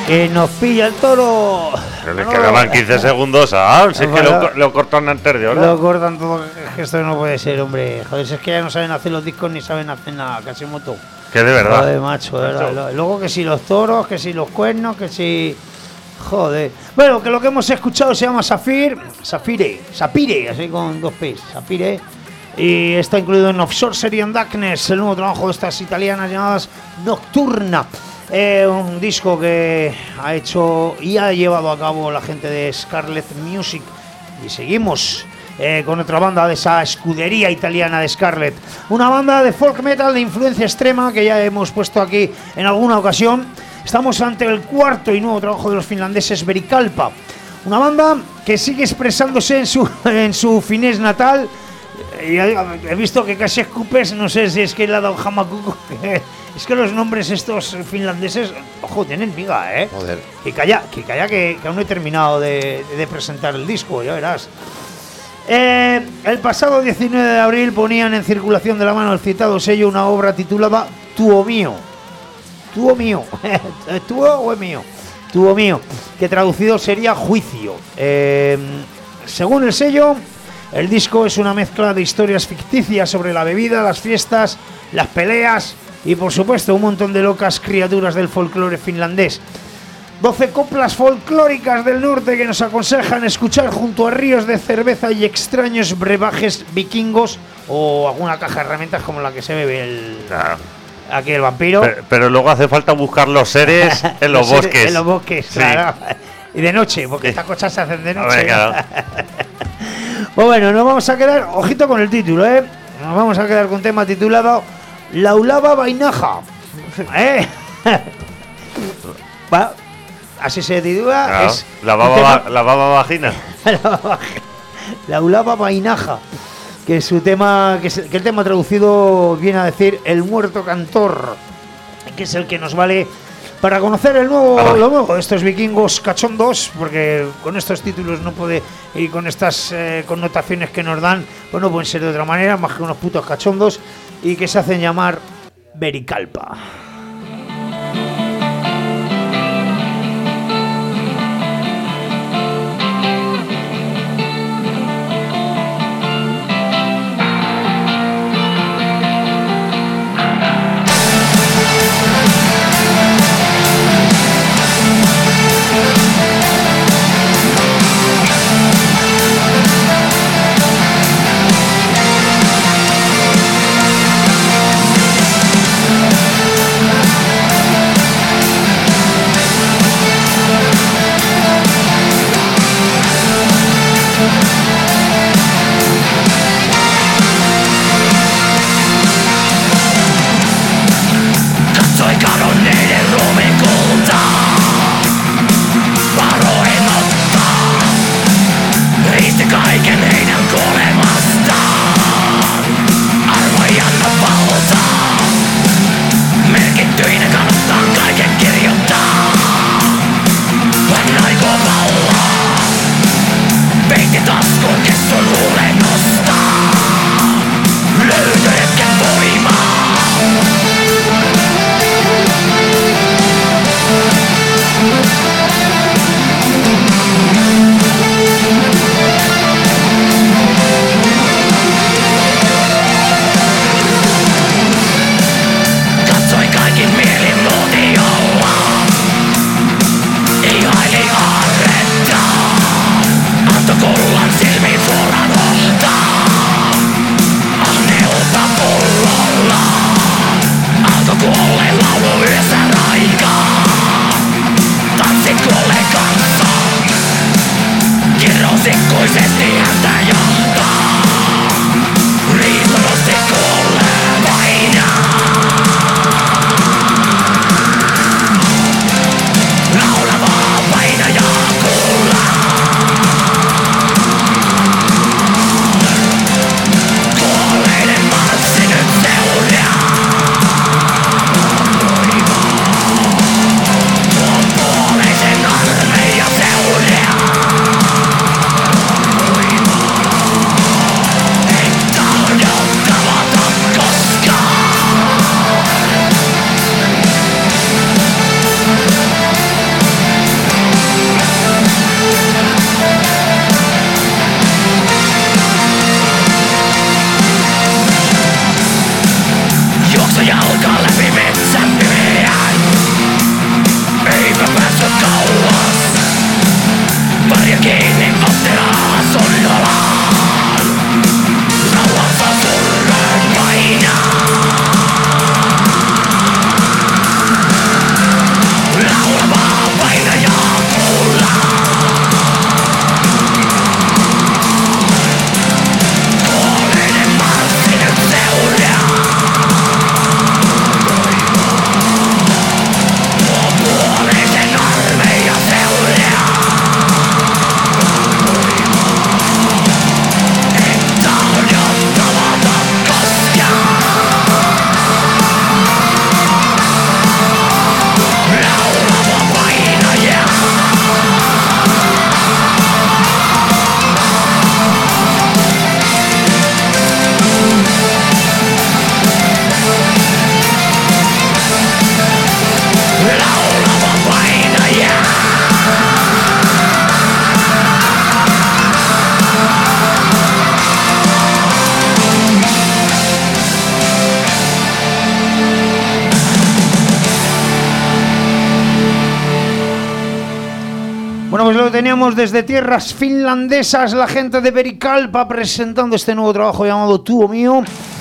Y nos pilla el toro. Le No, quedaban quince segundos. Ah, si es que lo, lo cortan antes de hora. Lo cortan todo. Es que esto no puede ser, hombre. Joder, si es que ya no saben hacer los discos ni saben hacer nada. Casimoto. Que de verdad. Joder, macho, de verdad. Macho. Luego que si los toros, que si los cuernos, que si. Joder. Bueno, que lo que hemos escuchado se llama Safir. Safire. Sapire, así con dos P's. Sapire. Y está incluido en Of Sorcery and Darkness, el nuevo trabajo de estas italianas llamadas Nocturna. Eh, un disco que ha hecho y ha llevado a cabo la gente de Scarlet Music. Y seguimos eh, con otra banda de esa escudería italiana de Scarlet. Una banda de folk metal de influencia extrema que ya hemos puesto aquí en alguna ocasión. Estamos ante el cuarto y nuevo trabajo de los finlandeses Verikalpa. Una banda que sigue expresándose en su, en su finés natal. Y he visto que casi escupes, no sé si es que le ha dado Hamakuko. Es que los nombres estos finlandeses, ojo, tienen miga, ¿eh? Joder. Que calla, que calla, que, que aún no he terminado de, de presentar el disco, ya verás. Eh, el pasado diecinueve de abril ponían en circulación de la mano el citado sello una obra titulada Tuo mío. Tuo mío. ¿Tuo o es mío? Tuo mío. Que traducido sería juicio. Eh, según el sello, el disco es una mezcla de historias ficticias sobre la bebida, las fiestas, las peleas y por supuesto un montón de locas criaturas del folclore finlandés. doce coplas folclóricas del norte que nos aconsejan escuchar junto a ríos de cerveza y extraños brebajes vikingos o alguna caja de herramientas como la que se bebe el, Claro. aquí el vampiro. Pero, pero luego hace falta buscar los seres en los seres- bosques. En los bosques, Sí. claro. Y de noche, porque Sí. estas cosas se hacen de noche. Hombre, claro. Pues bueno, nos vamos a quedar, ojito con el título, ¿eh? Nos vamos a quedar con un tema titulado Laulaba Vainaja. ¿Eh? Va, así se titula. Claro. Es La un baba, tema- va- la baba vagina. Laulaba Vainaja, que es su tema, que, es, que el tema traducido viene a decir El muerto cantor, que es el que nos vale para conocer el nuevo, Ay. lo nuevo de estos vikingos cachondos, porque con estos títulos no puede, y con estas eh, connotaciones que nos dan, pues no pueden ser de otra manera, más que unos putos cachondos, y que se hacen llamar Verikalpa. Thank Bueno, pues lo teníamos desde tierras finlandesas, la gente de Verikalpa presentando este nuevo trabajo llamado Tuo Mío,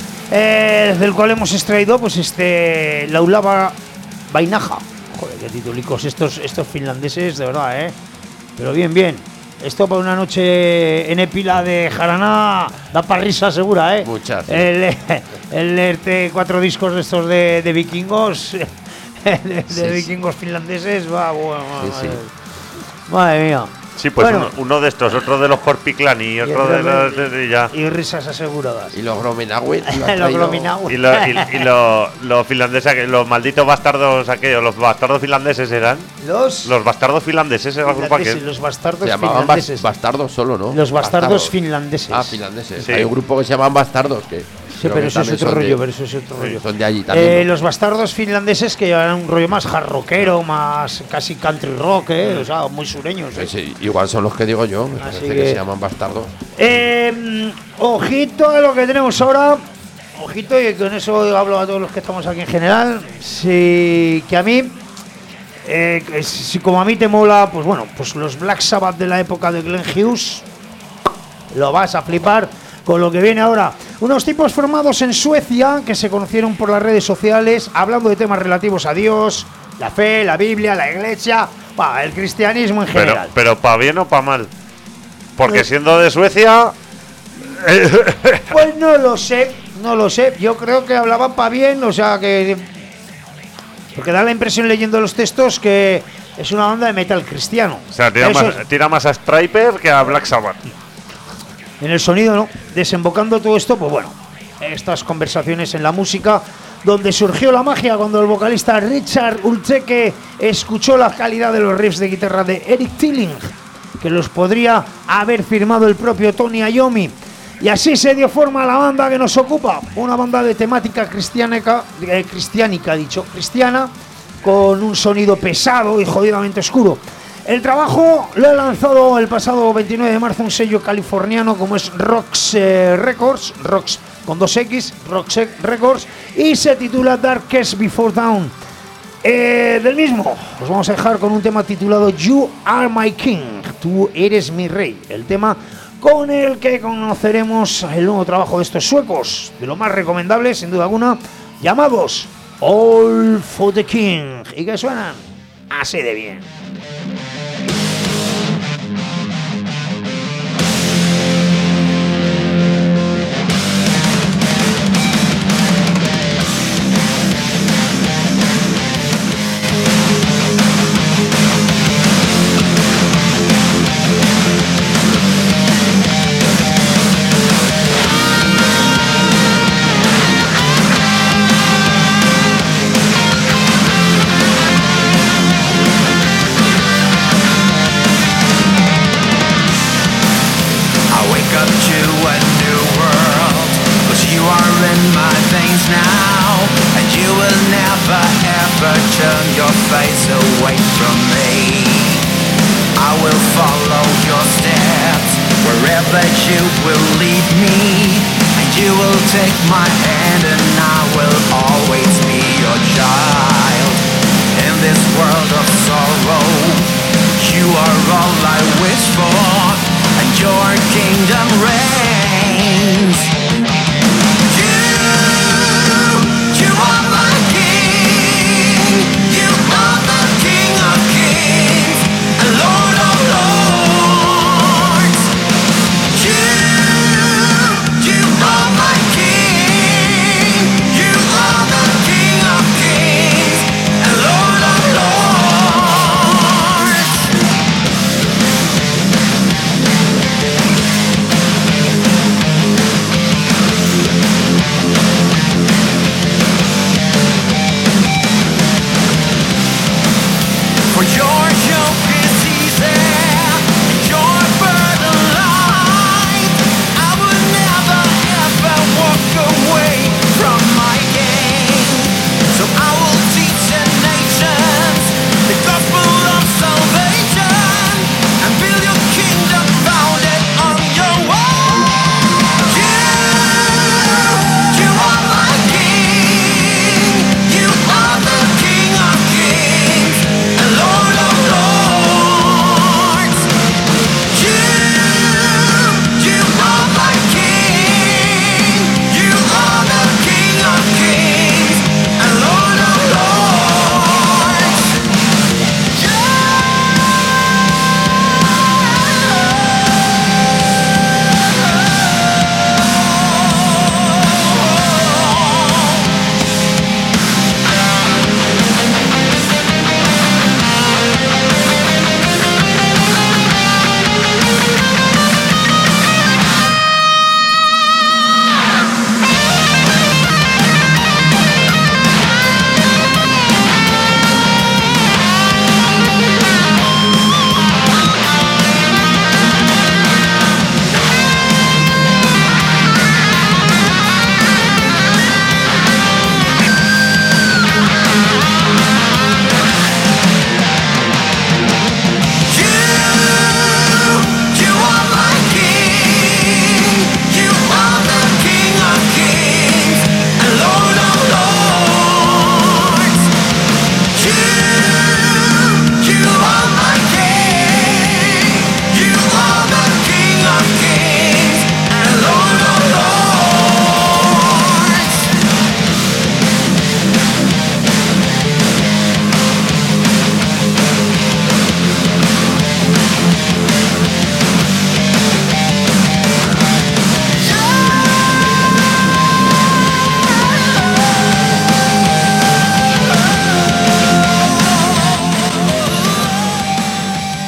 eh, del cual hemos extraído pues este Laulava Vainaja. Joder, qué titulicos estos, estos finlandeses, de verdad, ¿eh? Pero bien, bien. Esto para una noche en Épila de Jaraná da para risa segura, ¿eh? Muchas. Sí. El, el leerte cuatro discos de estos de, de vikingos, de, de Sí, vikingos sí. finlandeses, va, bueno, Sí, sí. madre mía. Sí, pues Bueno. uno, uno de estos, otro de los Corpiclani y otro de los de, de ya. Y risas aseguradas. Y los Grominawi. Los Grominawi. Y, lo, y, y lo- los finlandeses, aqu- los malditos bastardos aquellos, los bastardos finlandeses eran. Los, Los bastardos finlandeses era el grupo finlandeses, aquel. los bastardos Se llamaban finlandeses. bas- bastardos solo, ¿no? Los bastardos finlandeses. Ah, finlandeses. Sí. Hay un grupo que se llaman bastardos que. Sí, creo pero que eso es también otro son de- rollo, pero eso es otro rollo. Son de allí también. Eh, ¿no? los bastardos finlandeses que llevan un rollo más hard rockero, más casi country rock, eh, o sea, muy sureños. Sí, eh. sí, igual son los que digo yo. Me Así parece que... que- se llaman bastardos. Eh, ojito a lo que tenemos ahora. Ojito, y con eso hablo a todos los que estamos aquí en general. Sí, que a mí, eh, que si como a mí te mola, pues bueno, pues los Black Sabbath de la época de Glenn Hughes, lo vas a flipar con lo que viene ahora. Unos tipos formados en Suecia que se conocieron por las redes sociales hablando de temas relativos a Dios, la fe, la Biblia, la iglesia, bah, el cristianismo en Pero, general. pero para bien o para mal. Porque No. siendo de Suecia. Pues no lo sé, no lo sé. Yo creo que hablaban para bien, o sea que. Porque da la impresión leyendo los textos que es una banda de metal cristiano. O sea, tira Eso más, es- tira más a Striper que a Black Sabbath. en el sonido, ¿no? Desembocando todo esto, pues bueno, estas conversaciones en la música, donde surgió la magia cuando el vocalista Richard Ulteke escuchó la calidad de los riffs de guitarra de Eric Tilling, que los podría haber firmado el propio Tony Iommi. Y así se dio forma a la banda que nos ocupa, una banda de temática cristianica, eh, cristiánica, dicho, cristiana, con un sonido pesado y jodidamente oscuro. El trabajo lo he lanzado el pasado veintinueve de marzo un sello californiano como es Rox eh, Records, Rox con dos X, Rox Records, y se titula Darkest Before Dawn. Eh, del mismo, os vamos a dejar con un tema titulado You Are My King, tú eres mi rey, el tema con el que conoceremos el nuevo trabajo de estos suecos, de lo más recomendable, sin duda alguna, llamados All for the King, y que suenan así de bien. I wake up to a new world, 'cause you are in my veins now, and you will never ever turn your face away from me. I will follow your steps wherever you will lead me, and you will take my hand and I will always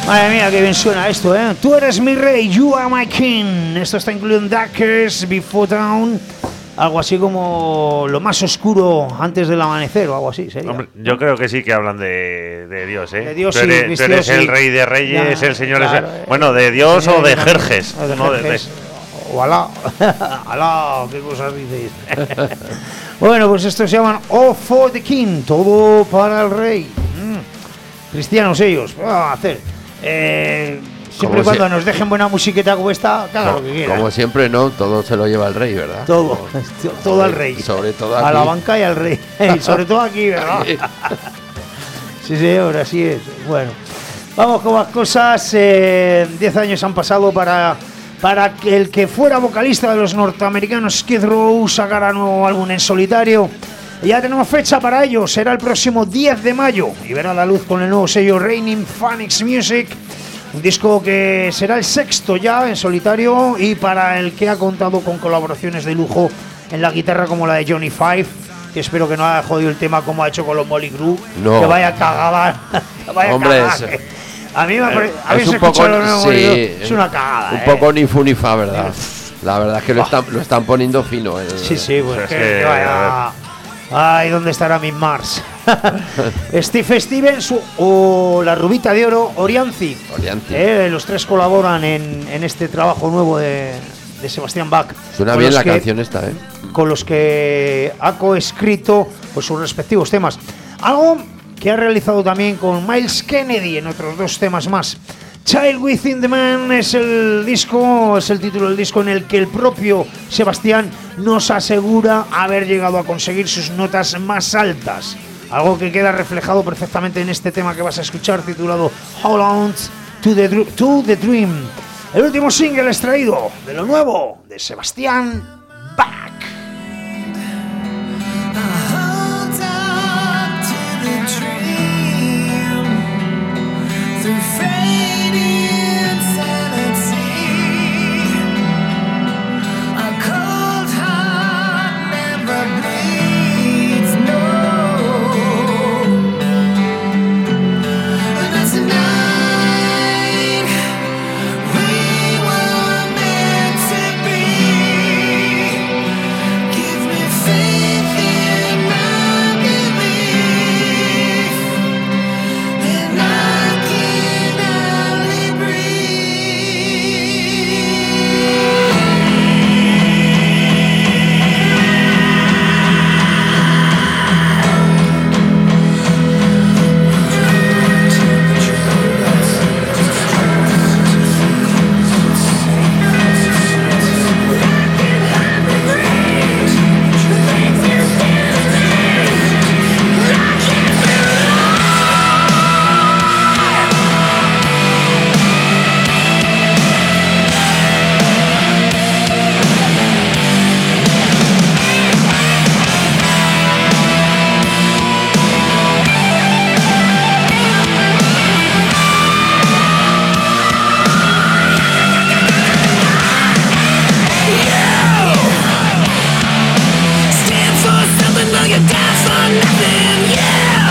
Madre mía, qué bien suena esto, ¿eh? Tú eres mi rey, you are my king. Esto está incluido en Darkest Before Dawn. Algo así como lo más oscuro antes del amanecer o algo así, sería. Hombre, yo creo que sí que hablan de, de Dios, ¿eh? De Dios, tú eres, sí, tú eres sí. el rey de reyes, Ya, el señor claro, es el- eh. bueno, de Dios Sí, o de también. Jerjes. O de no de- Jerjes. de- O Alá. Alá, qué cosas dices. Bueno, pues estos se llaman All for the King, todo para el rey. Mm. Cristianos ellos, ¿qué van a hacer? Eh, siempre y Como cuando si- nos dejen buena musiqueta como esta, que haga lo que quiera. Como siempre, ¿no? Todo se lo lleva el rey, ¿verdad? Todo, todo al rey. Y sobre todo A la aquí. banca y al rey. Y sobre todo aquí, ¿verdad? Sí, señor, así es. Bueno, vamos con más cosas. Eh, diez años han pasado para, para que el que fuera vocalista de los norteamericanos Skid Row sacara nuevo álbum en solitario. Y ya tenemos fecha para ello. Será el próximo diez de mayo y verá la luz con el nuevo sello Raining Phoenix Music. Un disco que será el sexto ya en solitario y para el que ha contado con colaboraciones de lujo en la guitarra como la de Johnny Five, que espero que no haya jodido el tema como ha hecho con los Molly Crew. No. Que vaya cagada. Que vaya Hombre, cagada. es- A mí me ha parecido. Es ¿Habéis un escuchado poco, los nuevos sí, Molly Crew? Es una cagada. un eh. poco ni fu ni fa, ¿verdad? La verdad es que lo están, lo están poniendo fino. el- Sí, sí, pues Es que, que, que vaya. Ay, ¿dónde estará mi Mars? Steve Stevens o la Rubita de Oro, Orianzi. Orianzi. Eh, los tres colaboran en, en este trabajo nuevo de, de Sebastián Bach. Suena Con bien los la que- canción esta, ¿eh? Con los que ha coescrito pues, sus respectivos temas. Algo que ha realizado también con Miles Kennedy en otros dos temas más. Child Within the Man es el disco, es el título del disco en el que el propio Sebastián nos asegura haber llegado a conseguir sus notas más altas. Algo que queda reflejado perfectamente en este tema que vas a escuchar titulado Hold On to the, Dr- to the Dream. El último single extraído de lo nuevo de Sebastián Bach. Hold on to the dream through fading sanity. A cold heart never bleeds, no. But tonight we were meant to be. Give me faith in my belief, and I can only breathe. Stand for something, though you die for nothing. You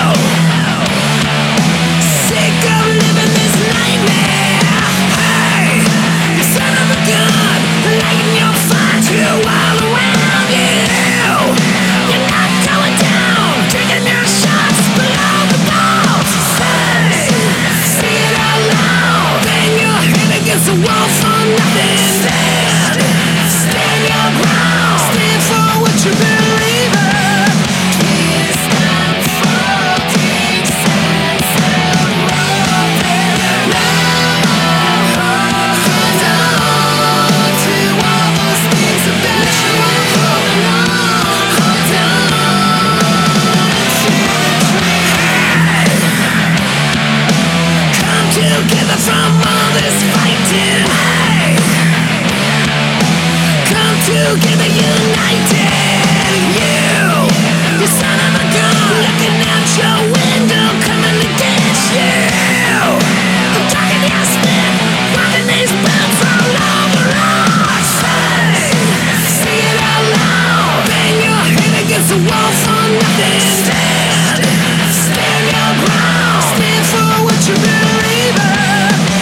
sick of living this nightmare. Hey, you son of a gun, lighting your fire to all around you. You're not going down, drinking your shots below the belt. Hey, say it out loud, bang your head against the wall for nothing. Stand, stand your ground, stand for what you believe in. Please stand for peace and self-love. Hold on to all those things that you are holding on. Hold on to the dream. Come together from all this fighting. Hey, come together united. You, you son of a gun, looking out your window, coming to get you. I'm talking your spit, walking these bones all over us. Hey, say it out loud, bang your head against the wall for nothing. Stand, stand your ground, stand for what you believe in.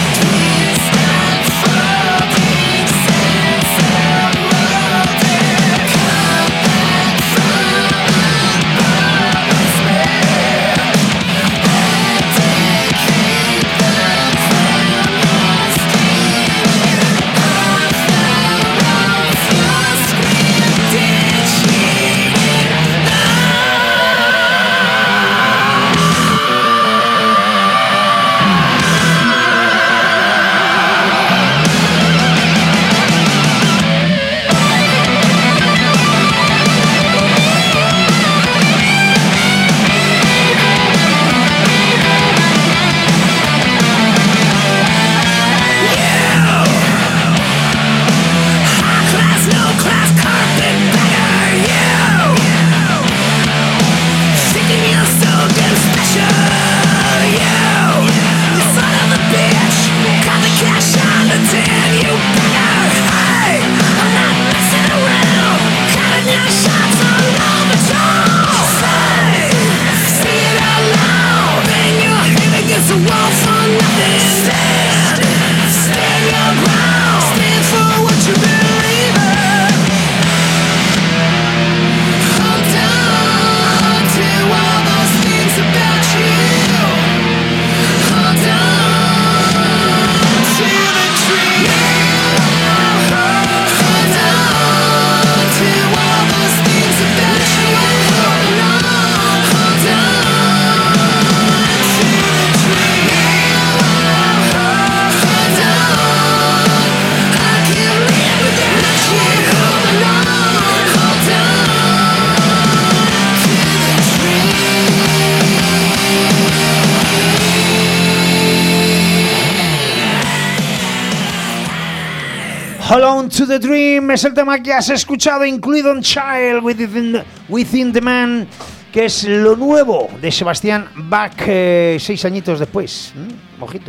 Hold On to the Dream es el tema que has escuchado, incluido en Child Within the, Within the Man, que es lo nuevo de Sebastián Bach, eh, seis añitos después. ¿Mm? Ojito.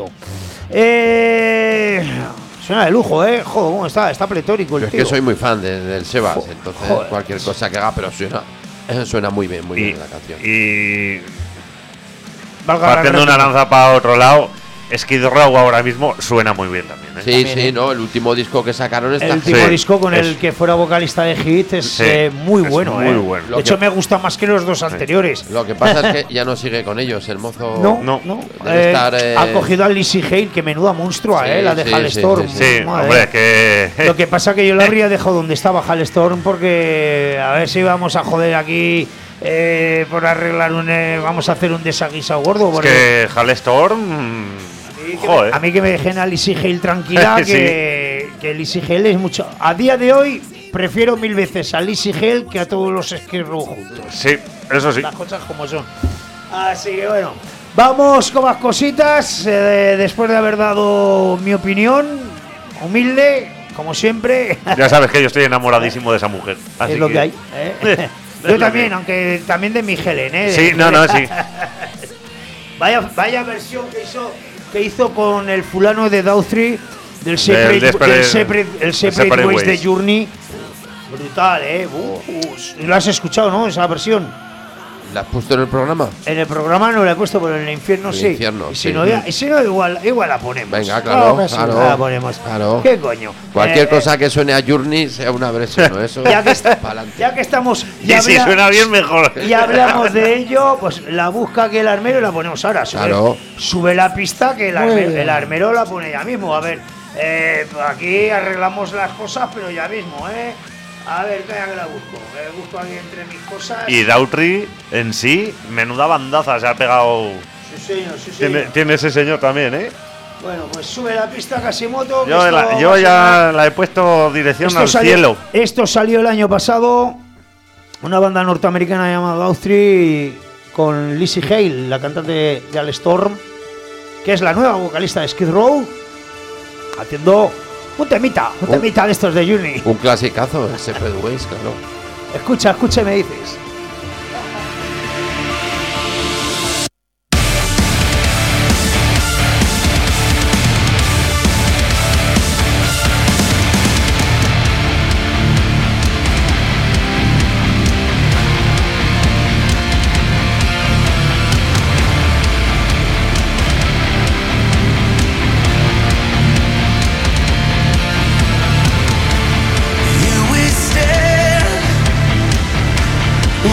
Eh, suena de lujo, ¿eh? Joder, ¿cómo está? Está pletórico el Yo es tío. que soy muy fan de- del Sebas, Joder, entonces joder. cualquier cosa que haga, pero suena, eh, suena muy bien, muy Y, bien la canción. y Valga la partiendo una redundancia. lanza para otro lado, Skid Row ahora mismo suena muy bien también. ¿eh? Sí, también, sí, ¿eh? no, el último disco que sacaron está El último Sí, disco con es- el que fuera vocalista de Hit es Sí, eh, muy es bueno, muy eh. bueno. De Lo hecho, que- me gusta más que los dos anteriores. Lo que pasa es que ya no sigue con ellos, el mozo. No, No. no. Debe Eh, estar, eh, Ha cogido a Lizzie Hale, que menuda monstrua, Sí, eh, la de sí, Halestorm. sí, sí, Sí, Madre. hombre, que. Lo que pasa que yo la habría dejado donde estaba Halestorm porque a ver si vamos a joder aquí eh, por arreglar un. eh, vamos a hacer un desaguisado gordo. Es porque que Halestorm. a mí que Joder. me- a mí que me dejen a Lizzie Hale tranquila, Sí. que, que Lizzie Hale es mucho. A día de hoy prefiero mil veces a Lizzie Hale que a todos los Skid Row juntos. Sí, eso sí. Las cosas como son. Así que bueno, vamos con más cositas. eh, después de haber dado mi opinión, humilde, como siempre, Ya sabes que yo estoy enamoradísimo de esa mujer. Así es lo que hay. ¿eh? Es Yo lo también, que- aunque también de mi Helen, ¿eh? De Sí, mi no, no, Helen. sí. Vaya, vaya versión que hizo, que hizo con el fulano de Daughtry del Separate, Desperate- del Separate- el el Separate Separate Ways de Ways. Journey. Brutal, ¿eh? Uh, uh, lo has escuchado, ¿no? Esa versión. ¿La has puesto en el programa? En el programa no la he puesto, pero en el infierno En el sí. infierno, y si sí. no, ya- y si no igual, igual la ponemos. Venga, claro, que sí, claro, la ponemos. claro. ¿Qué coño? Cualquier Eh, cosa que suene a Journey sea una versión, ¿no? Eso. Ya que, está- pa'lante. ya que estamos. Y Ya si habla- suena bien, mejor. y hablamos de ello, pues la busca que el armero y la ponemos ahora. Sube, Claro. sube la pista que el Muy armero, bien. el armero la pone ya mismo. A ver, eh, aquí arreglamos las cosas, pero ya mismo, ¿eh? A ver, venga que la busco. Eh, busco aquí entre mis cosas. Y Daughtry en sí, menuda bandaza se ha pegado. Sí, señor, sí, Tiene, señor. tiene ese señor también, ¿eh? Bueno, pues sube la pista Casimoto. que Yo, esto la- va yo a ya sonar. la he puesto dirección Esto al salió, cielo. esto salió el año pasado. Una banda norteamericana llamada Daughtry con Lizzie Hale, la cantante de, de Halestorm, que es la nueva vocalista de Skid Row, haciendo un temita, un Un- temita de estos de Journey. Un clasicazo, el Separate Ways, claro. Escucha, escucha y me dices. Here we stand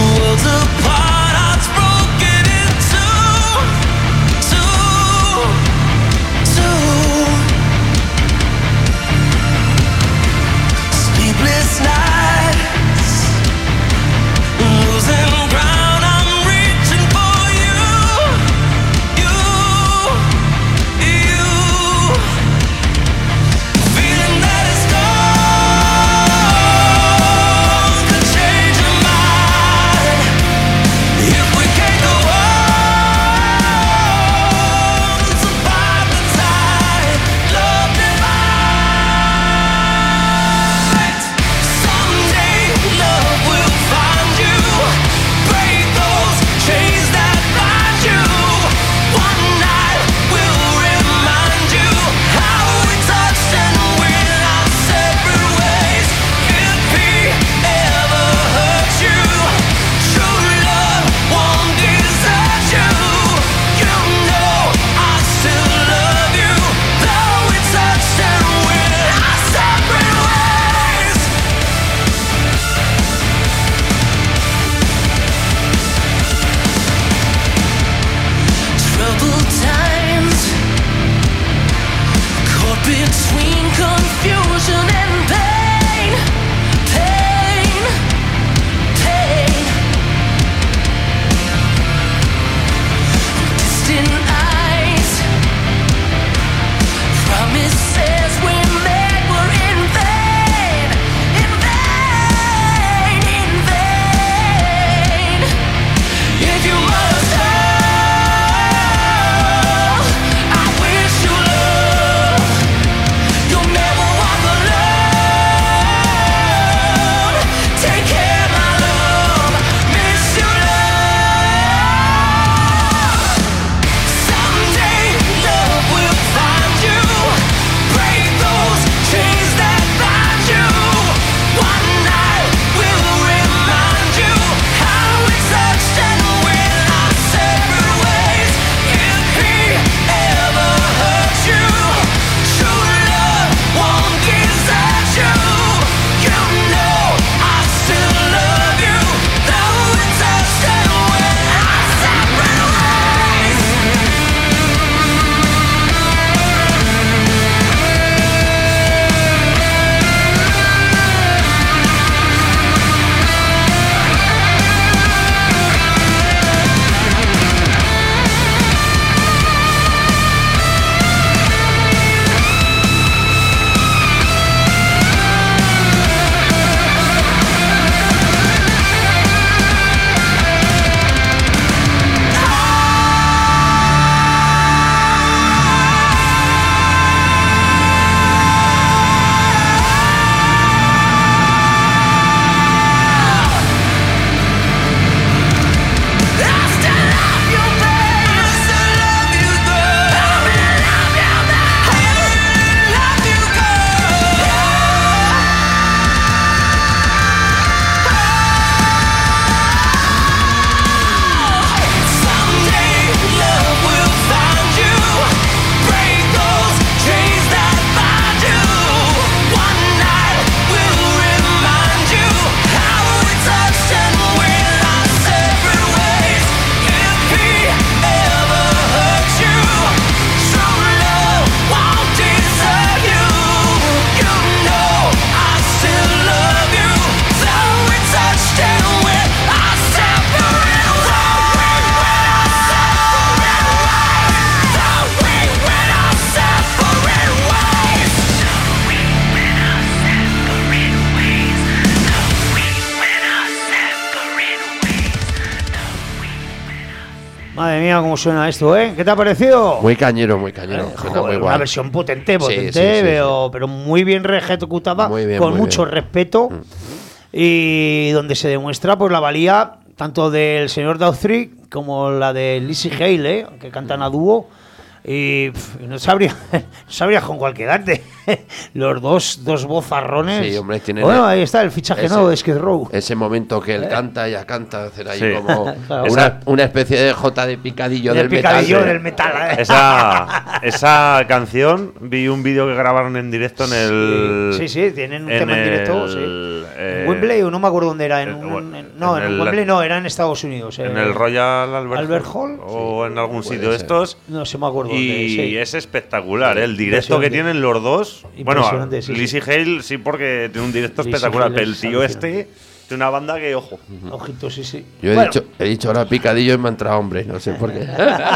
Madre mía, cómo suena esto, ¿eh? ¿Qué te ha parecido? Muy cañero, muy cañero. Eh, Suena joder, muy guay. una versión potente, potente, Sí, sí, sí, pero, pero muy bien ejecutada, Muy bien, con muy mucho bien. respeto, Mm. y donde se demuestra pues la valía tanto del señor Daughtry como la de Lizzie Hale, ¿eh? Que cantan a dúo. Y pff, no sabría, no sabría con cuál quedarte. Los dos, dos vozarrones. Sí, hombre, tienen Bueno, el- ahí está el fichaje ese- nuevo de Skid Row. Ese momento que él canta, ella canta, hacer ahí Sí. como Claro. una, Esa- una especie de J de picadillo Del del picadillo metal. del metal. ¿eh? Esa, esa canción, vi un vídeo que grabaron en directo en el. Sí, sí, tienen un tema en directo, sí. eh, En Wembley, o no me acuerdo dónde era. En en- un- en- no, en en, el- Wembley no, era en Estados Unidos. En eh. el Royal Albert, Albert Hall, o en algún puede sitio de ser. estos. No sé, me acuerdo dónde. Y sí. es espectacular, ¿eh? El directo que Impresionante. tienen los dos. Bueno, Impresionante, sí, Lizzie Hale sí, porque tiene un directo Lizzie espectacular, Hale pero el es tío alucinante. este tiene una banda que, ojo. Ojito, sí, sí. Yo he, Bueno, dicho, he dicho ahora picadillo y me ha entrado hombre, no sé por qué.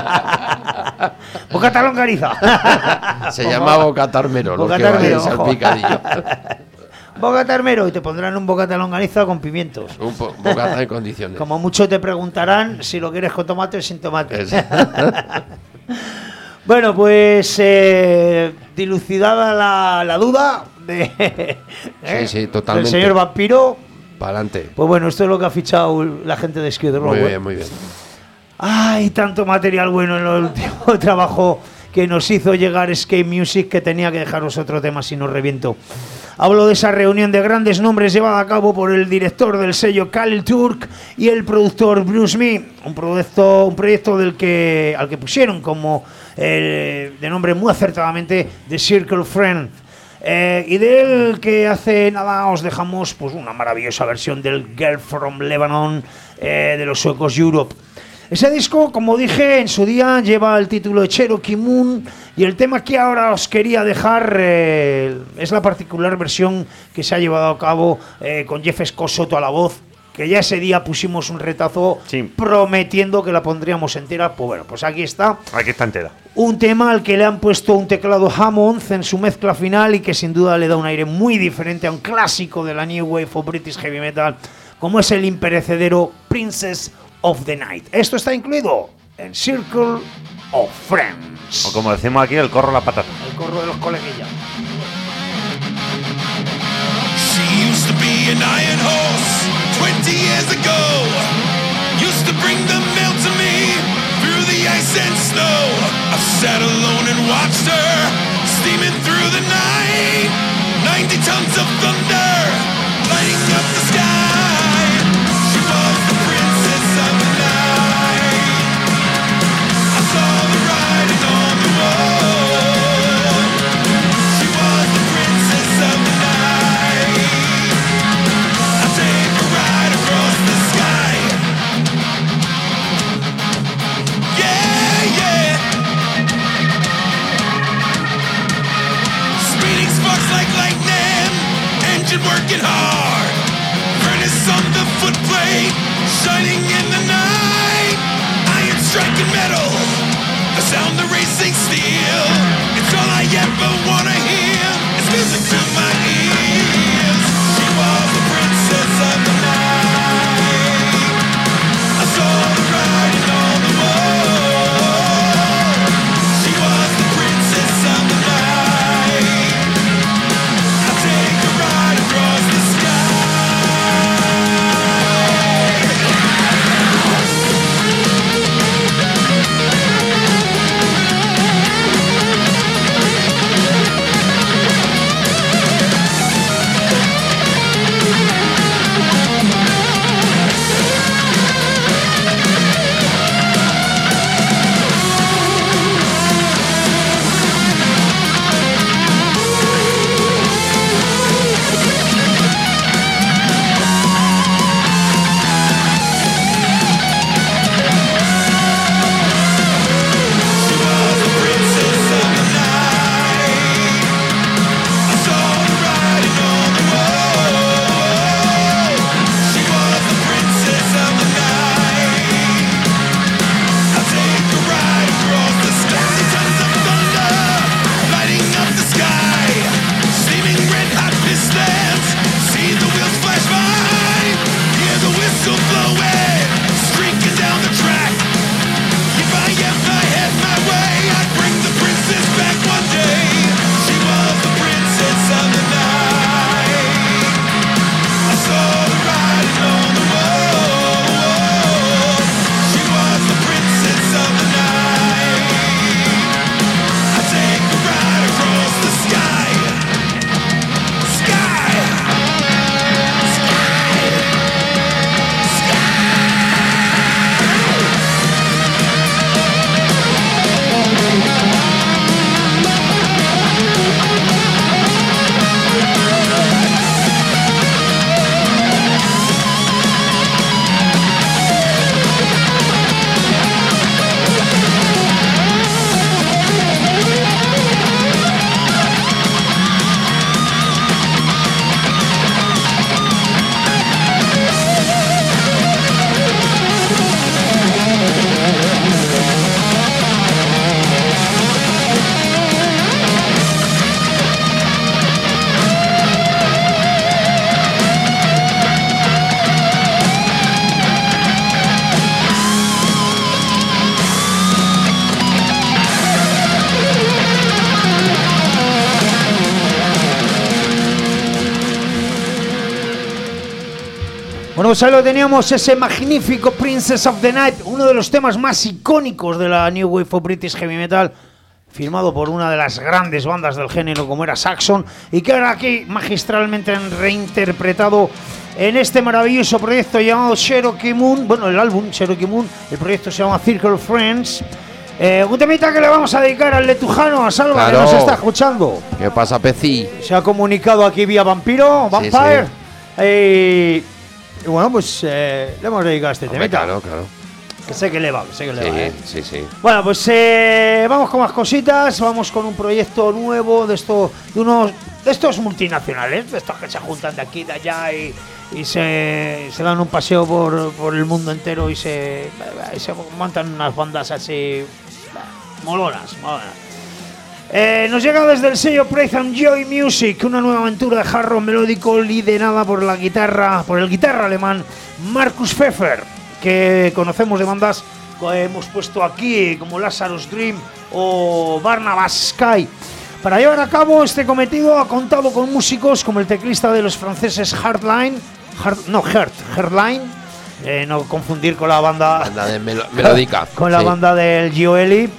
Bocata longaniza. Se llama bocata armero, lo que Bocata vale armero, es al ojo. picadillo. Bocata armero, y te pondrán un bocata longaniza con pimientos. Un po- bocata en condiciones. Como mucho te preguntarán si lo quieres con tomate o sin tomate. Es- Bueno, pues eh, dilucidada la, la duda de, ¿eh? sí, totalmente. del señor vampiro, Pa'lante. pues bueno, esto es lo que ha fichado la gente de Skid Row. Muy ¿eh? bien, muy bien. Hay tanto material bueno en el último trabajo que nos hizo llegar Escape Music que tenía que dejaros otro tema si no reviento. Hablo de esa reunión de grandes nombres llevada a cabo por el director del sello Khalil Turk y el productor Bruce Mee, un proyecto, un proyecto del que, al que pusieron como eh, de nombre muy acertadamente The Circle Friend. Eh, y del que hace nada os dejamos pues una maravillosa versión del Girl from Lebanon eh, de los suecos Europe. Ese disco, como dije en su día, lleva el título de Cherokee Moon, y el tema que ahora os quería dejar eh, es la particular versión que se ha llevado a cabo eh, con Jeff Scott Soto a la voz, que ya ese día pusimos un retazo Sí. prometiendo que la pondríamos entera. Pues bueno, pues aquí está. Aquí está entera. Un tema al que le han puesto un teclado Hammond en su mezcla final y que sin duda le da un aire muy diferente a un clásico de la New Wave o British Heavy Metal, como es el imperecedero Princess of the Night. Esto está incluido en Circle of Friends. O como decimos aquí, el corro a la patata. El corro de los coleguillas. She used to be an iron horse twenty years ago. Used to bring the mail to me through the ice and snow. I've sat alone and watched her steaming through the night. ninety tons of thunder lighting up the sky. She was the princess of the night. I saw her riding on the wall. She was the princess of the night. I'll take a ride across the sky. Yeah, yeah. Speeding sparks like lightning, engine working hard. Furnace on the footplate, shining in the night. Iron striking metal, the sound of racing steel. It's all I ever wanna hear. It's music to my ears. She was the princess of the night. I saw her riding on the wall. She was the princess of the night. I'll take a ride across the sky. Bueno, pues ahí lo teníamos, ese magnífico Princess of the Night, uno de los temas más icónicos de la New Wave of British Heavy Metal, firmado por una de las grandes bandas del género como era Saxon, y que ahora aquí magistralmente han reinterpretado en este maravilloso proyecto llamado Cherokee Moon. Bueno, el álbum Cherokee Moon, el proyecto se llama Circle of Friends. Eh, un temita que le vamos a dedicar al letujano, a Salva, claro, que nos está escuchando. ¿Qué pasa, Peci? Se ha comunicado aquí vía Vampiro, Vampire. Sí, sí. Eh, y bueno, pues eh, le hemos dedicado a este Hombre, temita. Claro, claro. Que sé que le va, que sé que le Sí, va. ¿eh? sí, sí. Bueno, pues eh, vamos con más cositas. Vamos con un proyecto nuevo de estos, de unos, de estos multinacionales, de estos que se juntan de aquí, de allá y, y se, se dan un paseo por, por el mundo entero y se, y se montan unas bandas así molonas, molonas. Eh, nos llega desde el sello Praise and Joy Music una nueva aventura de hard rock melódico liderada por la guitarra, por el guitarra alemán Markus Pfeffer, que conocemos de bandas que hemos puesto aquí como Lazarus Dream o Barnabas Sky. Para llevar a cabo este cometido ha contado con músicos como el teclista de los franceses Hardline, Hard, no Heart, Hardline, eh, no confundir con la banda, banda de melo, melódica, con la sí. banda del Gioeli,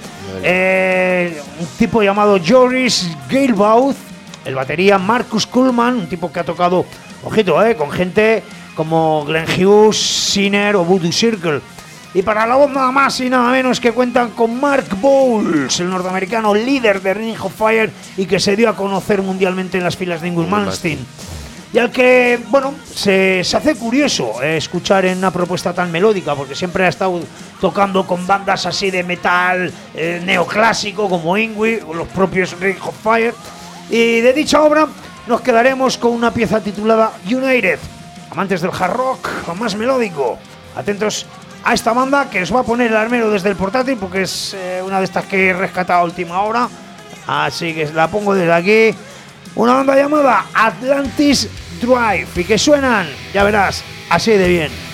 eh, un tipo llamado Joris Galebaud, el batería Marcus Kuhlman, un tipo que ha tocado, ojito, eh, con gente como Glenn Hughes, Sinner o Voodoo Circle. Y para la voz nada más y nada menos que cuentan con Mark Bowles, el norteamericano líder de Ring of Fire y que se dio a conocer mundialmente en las filas de Ingrid Malmsteen. Y al que, bueno, se, se hace curioso eh, escuchar en una propuesta tan melódica, porque siempre ha estado tocando con bandas así de metal eh, neoclásico como Ingrid o los propios Ring of Fire. Y de dicha obra nos quedaremos con una pieza titulada United. Amantes del hard rock o más melódico, atentos a esta banda que os va a poner el armero desde el portátil porque es eh, una de estas que he rescatado a última hora, así que la pongo desde aquí. Una banda llamada Atlantis Drive y que suenan, ya verás, así de bien.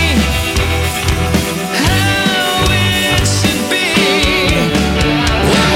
Wow.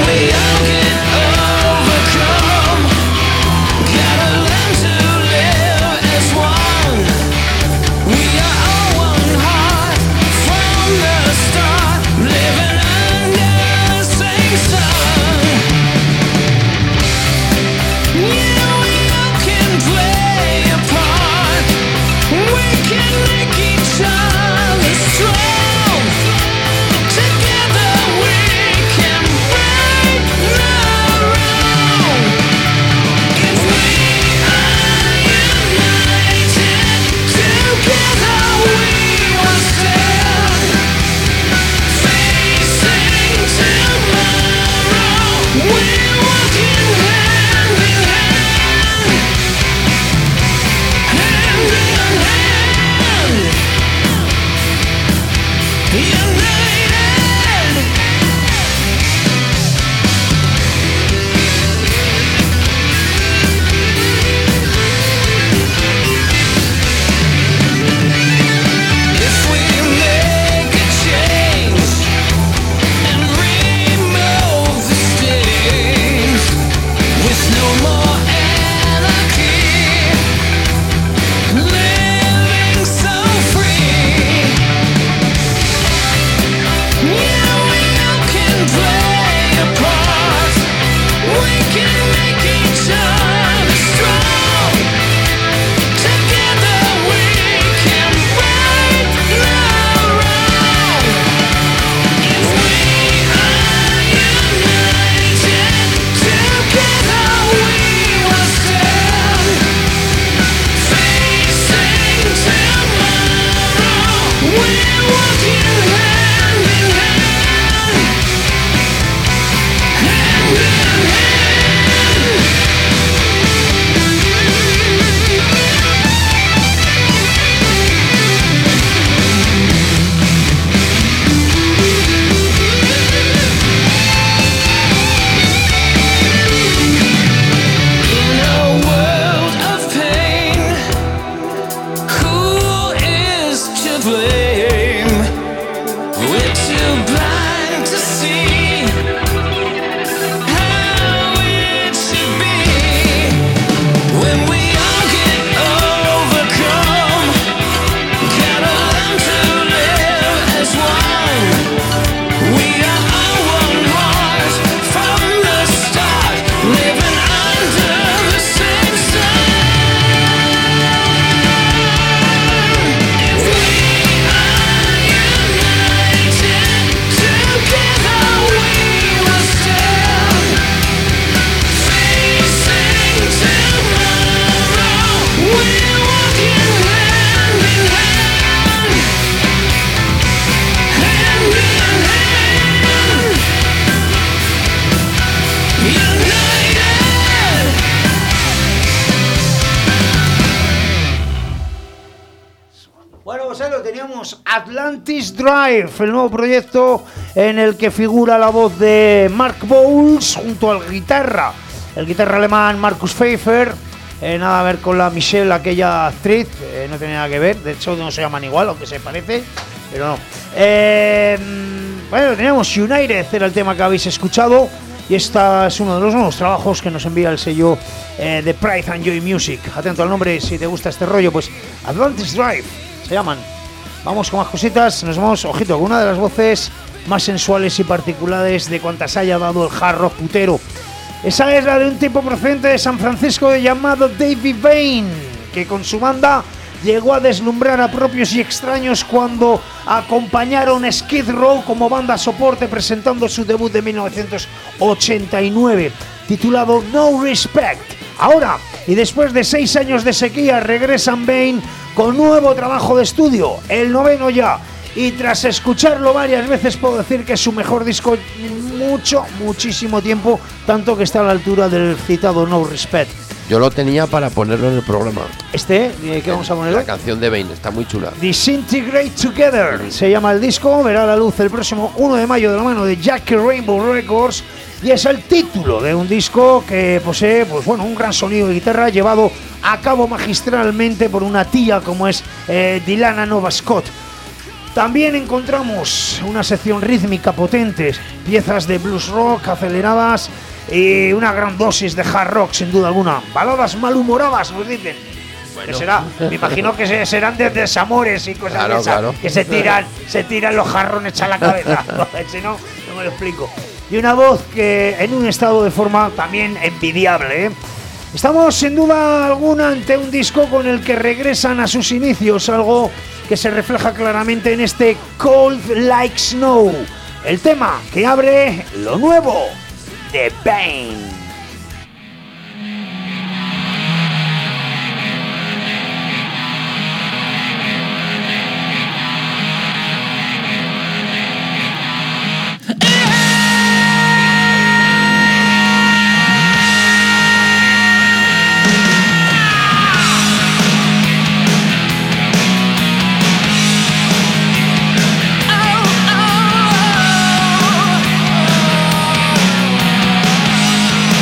Claro, teníamos Atlantis Drive, el nuevo proyecto en el que figura la voz de Mark Bowles junto al guitarra, el guitarra alemán Markus Pfeiffer. Eh, nada a ver con la Michelle, aquella actriz, eh, no tiene nada que ver, de hecho no se llaman igual, aunque se parece, pero no. Eh, bueno, teníamos United, era el tema que habéis escuchado, y este es uno de los nuevos trabajos que nos envía el sello eh, de Pride and Joy Music. Atento al nombre si te gusta este rollo, pues Atlantis Drive se llaman. Vamos con más cositas, nos vamos, ojito, con una de las voces más sensuales y particulares de cuantas haya dado el hard rock putero. Esa es la de un tipo procedente de San Francisco llamado David Bain, que con su banda llegó a deslumbrar a propios y extraños cuando acompañaron a Skid Row como banda soporte presentando su debut de mil novecientos ochenta y nueve, titulado No Respect. Ahora, y después de seis años de sequía, regresan Bain con nuevo trabajo de estudio, el noveno ya, y tras escucharlo varias veces puedo decir que es su mejor disco en mucho, muchísimo tiempo, tanto que está a la altura del citado No Respect. Yo lo tenía para ponerlo en el programa. Este, ¿qué vamos a poner? La canción de Bain, está muy chula. Disintegrate Together se llama el disco, verá la luz el próximo uno de mayo de la mano de Jackie Rainbow Records, y es el título de un disco que posee, pues bueno, un gran sonido de guitarra llevado a cabo magistralmente por una tía como es eh, Dilana Nova Scott. También encontramos una sección rítmica potente, piezas de blues rock aceleradas y una gran dosis de hard rock, sin duda alguna. Baladas malhumoradas, nos dicen. Bueno. Que será, me imagino que se, serán de desamores y cosas claro, de esas, claro. que se tiran, se tiran los jarrones a la cabeza. Si no, no me lo explico. Y una voz que en un estado de forma también envidiable, ¿eh? Estamos sin duda alguna ante un disco con el que regresan a sus inicios, algo que se refleja claramente en este Cold Like Snow, el tema que abre lo nuevo de Bain. Oh, oh, oh.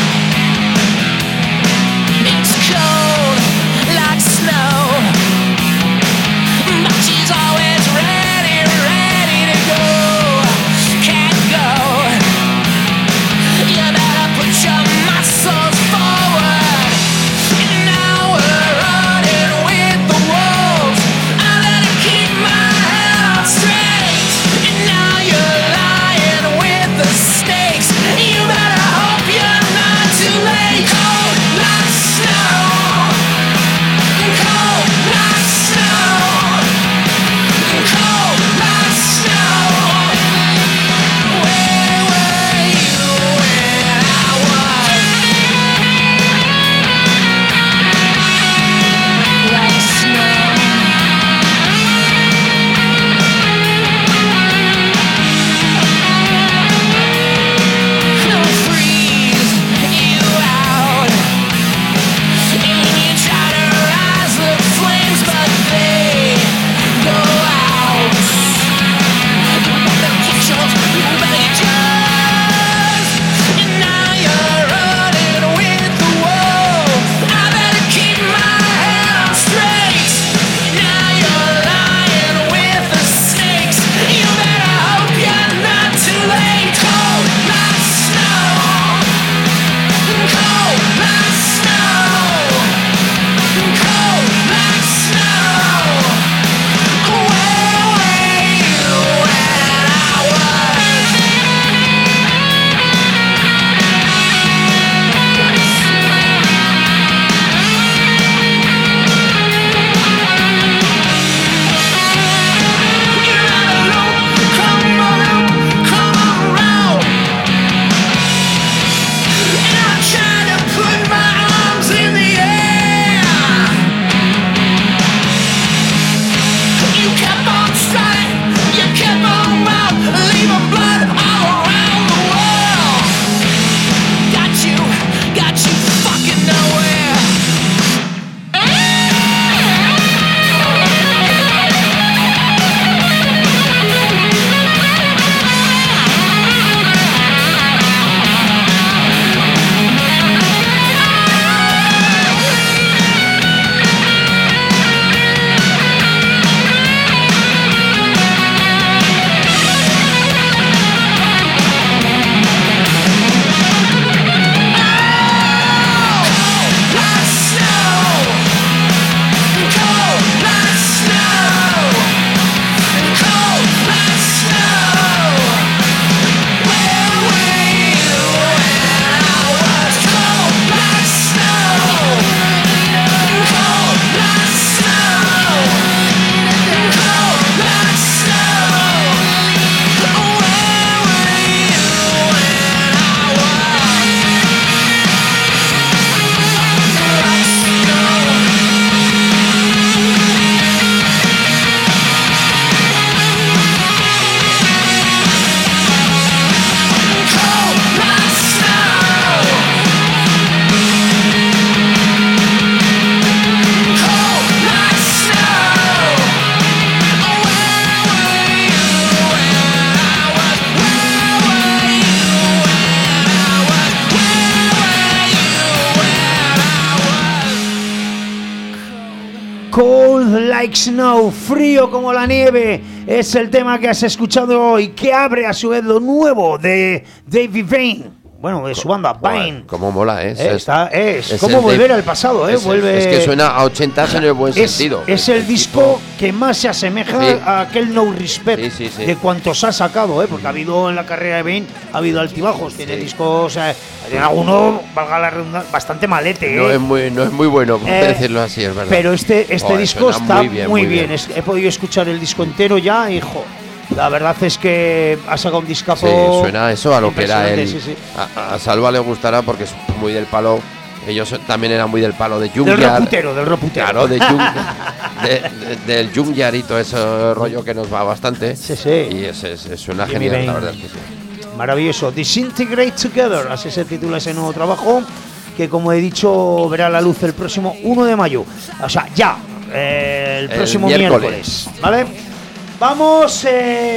Cold Like Snow, frío como la nieve, es el tema que has escuchado hoy, que abre a su vez lo nuevo de David Vane. Bueno, de su banda, Vine. Como mola, ¿eh? Eh, es, está, es, es como el volver de- al pasado, ¿eh? es, Vuelve, es que suena a ochentas en el buen es, sentido. es el disco tipo- que más se asemeja Sí. a aquel No Respect Sí, sí, sí. de cuantos ha sacado, ¿eh? Porque ha habido en la carrera de Vane, ha habido altibajos. Tiene Sí. discos, eh, tiene alguno, valga la redundancia, bastante malete, ¿eh? No es muy, no es muy bueno, por Eh, decirlo así, es verdad. Pero este, este Joder, disco suena está muy bien, muy bien. Es- he podido escuchar el disco entero ya, hijo. La verdad es que ha sacado un discazo. Sí, suena eso a lo que era él. impresionante, sí, sí. A, a Salva le gustará porque es muy del palo. Ellos también eran muy del palo de Del Junkyard. reputero, del reputero. Claro, de Jung, de, de- del Junkyard y todo ese rollo que nos va bastante. Sí, sí. Y es, es- es- suena Jimmy genial, la Vane. verdad es que sí. Maravilloso. Disintegrate Together, así se titula ese nuevo trabajo, que como he dicho verá la luz el próximo uno de mayo. O sea, ya, eh, el El próximo miércoles. miércoles. ¿Vale? Vamos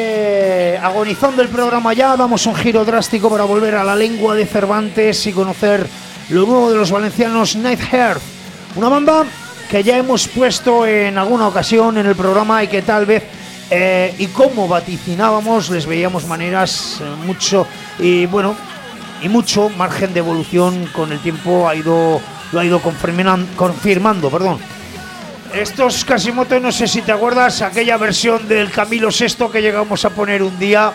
eh, agonizando el programa ya, damos un giro drástico para volver a la lengua de Cervantes y conocer lo nuevo de los valencianos Nightheart, una banda que ya hemos puesto en alguna ocasión en el programa y que tal vez eh, y como vaticinábamos les veíamos maneras eh, mucho y bueno y mucho margen de evolución con el tiempo ha ido lo ha ido confirman- confirmando, perdón. Estos Casimoto, no sé si te acuerdas, aquella versión del Camilo sexto que llegamos a poner un día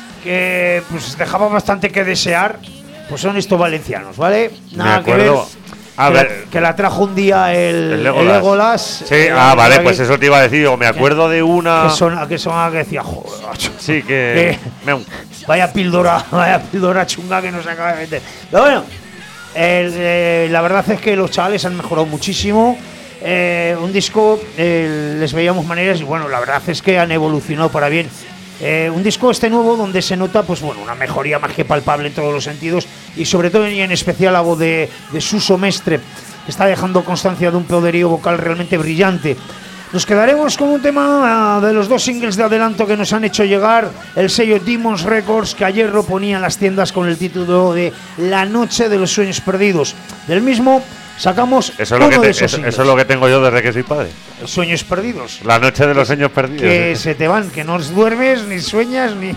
que pues dejaba bastante que desear, pues son estos valencianos, ¿vale? Nada Me que acuerdo. ver. A que, ver. la, que la trajo un día el, El el Legolas. Legolas. Sí, eh, ah, vale, que- pues eso te iba a decir. Digo, me acuerdo de una. Que sonaba que, sonaba que decía, joder, macho, Sí, que. Eh, me- vaya píldora, vaya píldora chunga que nos acaba de meter. Pero bueno, el, eh, la verdad es que los chavales han mejorado muchísimo. Eh, un disco, eh, les veíamos maneras y bueno, la verdad es que han evolucionado para bien. Eh, un disco este nuevo donde se nota pues bueno una mejoría más que palpable en todos los sentidos y sobre todo y en especial la voz de, de Suso Mestre, que está dejando constancia de un poderío vocal realmente brillante. Nos quedaremos con un tema uh, de los dos singles de adelanto que nos han hecho llegar el sello Demons Records, que ayer lo ponía en las tiendas con el título de La Noche de los Sueños Perdidos. Del mismo sacamos Eso es, lo uno que de te- esos eso, singles. eso es lo que tengo yo desde que soy padre. Sueños Perdidos. La noche de los sueños perdidos. Que ¿eh? se te van, que no duermes, ni sueñas, ni...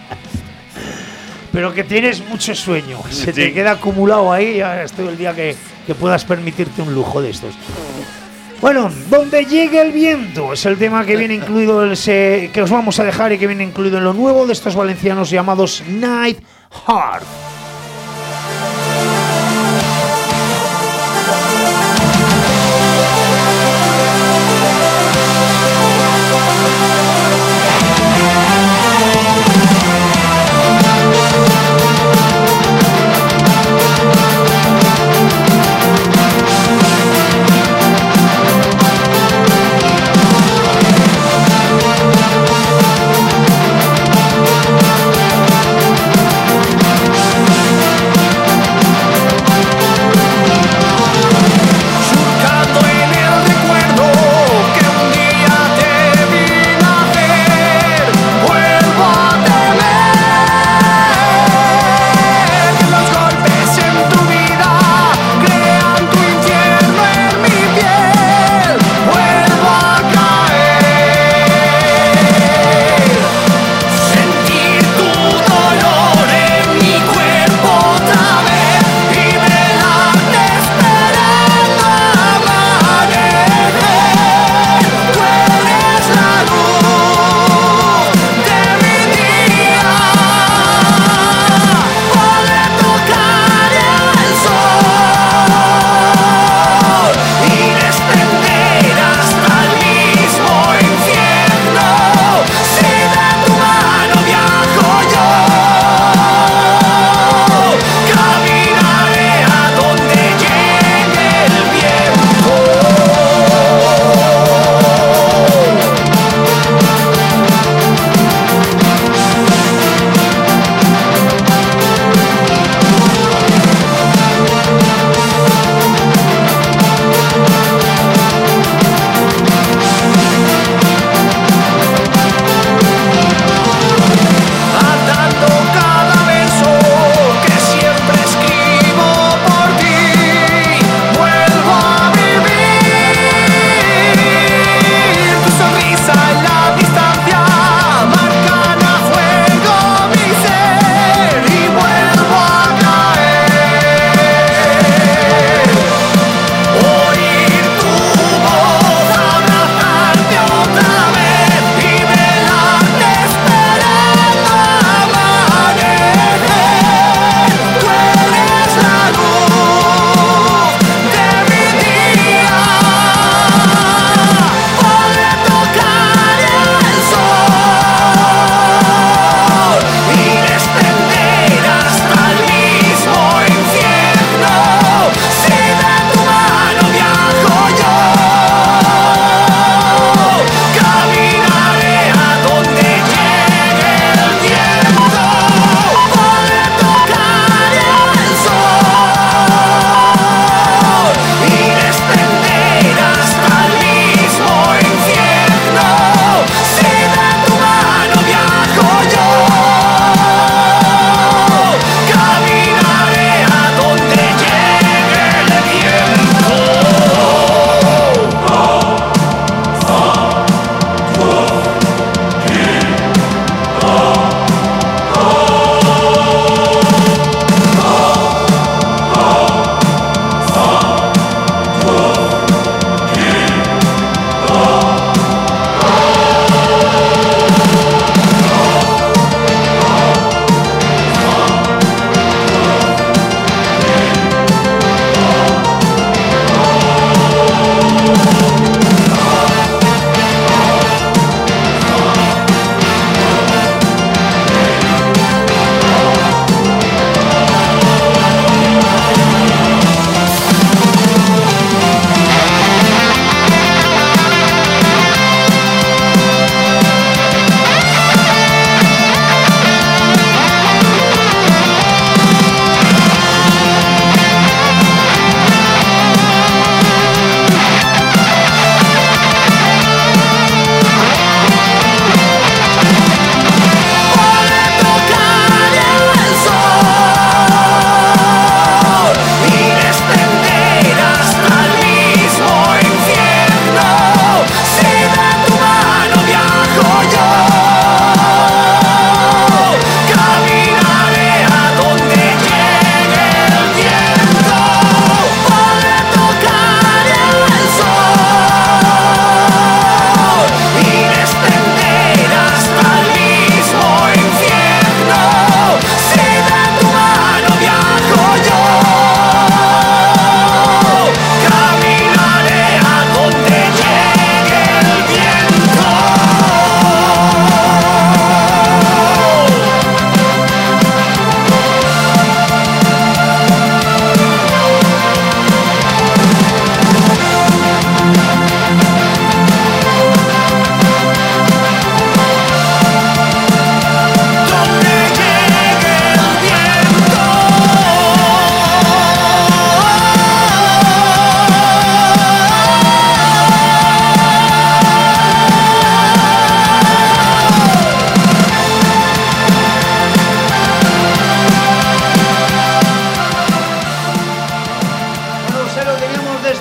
Pero que tienes mucho sueño. Se te Sí. queda acumulado ahí, ya es todo el día que, que puedas permitirte un lujo de estos. Bueno, donde llegue el viento es el tema que viene incluido, el se- que os vamos a dejar y que viene incluido en lo nuevo de estos valencianos llamados Night Heart. Night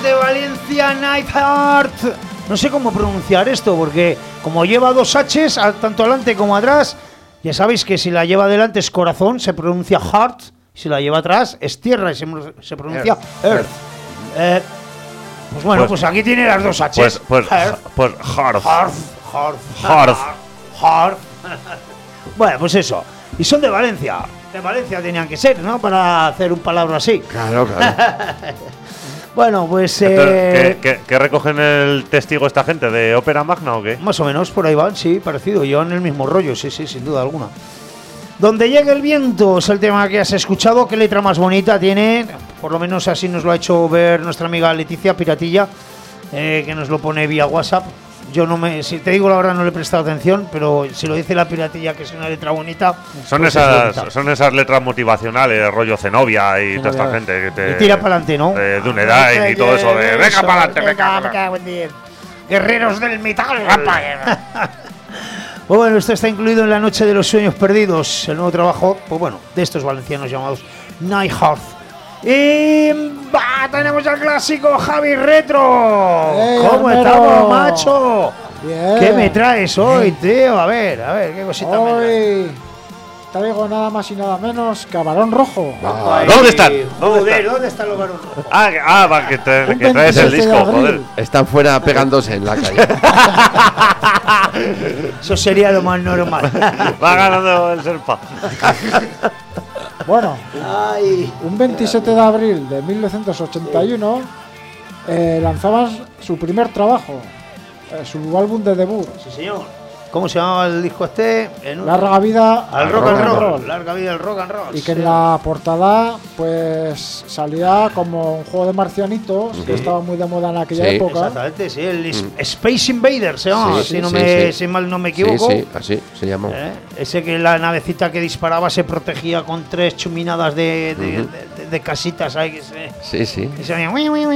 de Valencia, Nightheart. No sé cómo pronunciar esto, porque como lleva dos H's, tanto adelante como atrás, ya sabéis que si la lleva adelante es corazón, se pronuncia heart, si la lleva atrás es tierra y se, se pronuncia earth. earth. Eh, pues bueno, pues, pues aquí tiene las dos H's. Pues, pues, Hearth. pues hearth. Hearth. Hearth. Hearth. Hearth. Bueno, pues eso. Y son de Valencia. De Valencia tenían que ser, ¿no? Para hacer un palabra así. Claro, claro. Bueno, pues... Entonces, Eh, ¿qué, qué, qué recogen el testigo esta gente? ¿De ópera magna o qué? más o menos por ahí van, sí, parecido. Llevan el mismo rollo, sí, sí, sin duda alguna. Donde llegue el viento es el tema que has escuchado. Qué letra más bonita tiene. Por lo menos así nos lo ha hecho ver nuestra amiga Leticia Piratilla, eh, que nos lo pone vía WhatsApp. Yo no me, si te digo la verdad, no le he prestado atención, pero si lo dice la Piratilla que es una letra bonita, Son pues es esas, bonita. son esas letras motivacionales, rollo Zenobia y toda esta Zenobia. gente que te. Y tira para adelante, ¿no? De Dunedain y todo eso de. Venga para adelante, venga. Guerreros del metal. Pues bueno, esto está incluido en La Noche de los Sueños Perdidos, el nuevo trabajo, pues bueno, de estos valencianos llamados Nightheart. Y bah, tenemos el clásico Javi Retro. ¡Ey, ¿Cómo Armero! estamos, macho? Bien. ¿Qué me traes hoy, tío? A ver, a ver, qué cosita me traes. Hoy traigo nada más y nada menos que a Barón Rojo. Ah, ¿Dónde están? ¿Dónde, ¿Dónde están? están? ¿Dónde están los Barón Rojos? Ah, que, ah va, que, te- Un que traes el veintisiete de disco, abril. joder. Están fuera pegándose en la calle. Eso sería lo más normal. Va ganando el Serpa. Bueno, Ay. un veintisiete de abril de mil novecientos ochenta y uno eh, lanzaban su primer trabajo, eh, su álbum de debut, Sí, señor. ¿Cómo se llamaba el disco este? En un- Larga Vida al rock, and roll. Larga vida del rock and roll. Y que sí. en la portada pues salía como un juego de marcianitos que estaba muy de moda en aquella Sí. época. Exactamente, sí, el is- Space Invader se llama, Sí, si, sí, no sí, me, sí. si mal no me Sí, equivoco. sí, así se llamó. ¿Eh? Ese que la navecita que disparaba se protegía con tres chuminadas de, de, Ujú. de- de- de casitas ahí que se, Sí, sí. que se oía.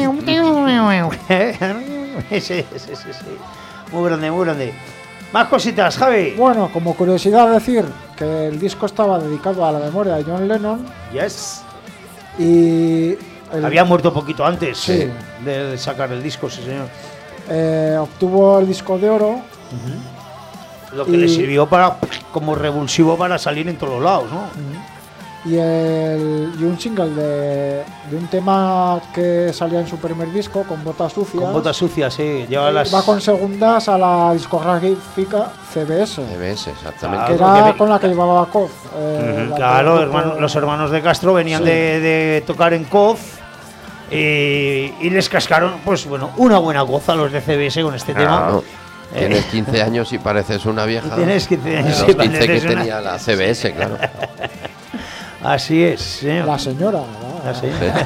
Ese, ese, ese, sí. Muy grande, muy grande. Más cositas, Javi. Bueno, como curiosidad decir que el disco estaba dedicado a la memoria de John Lennon Yes. y el- Había muerto poquito antes Sí. de sacar el disco, sí, señor. eh, obtuvo el disco de oro Lo que Y- le sirvió para como revulsivo para salir en todos los lados, ¿no? y, el, y un single de, de un tema que salía en su primer disco con botas sucias. Con botas sucias, sí. Lleva las... Va con segundas a la discográfica C B S, C B S, exactamente. que Claro, era porque- con la que llevaba Coz. eh, la Claro, del hermano- grupo- los hermanos de Castro venían Sí. de, de tocar en Coz y, y les cascaron, pues bueno, una buena goza a los de C B S con este tema. Claro. Eh. Tienes quince años y pareces una vieja. Tienes quince De años los y quince que pareces una- tenía la C B S, claro. Así es, señor. La señora, ¿verdad? Así.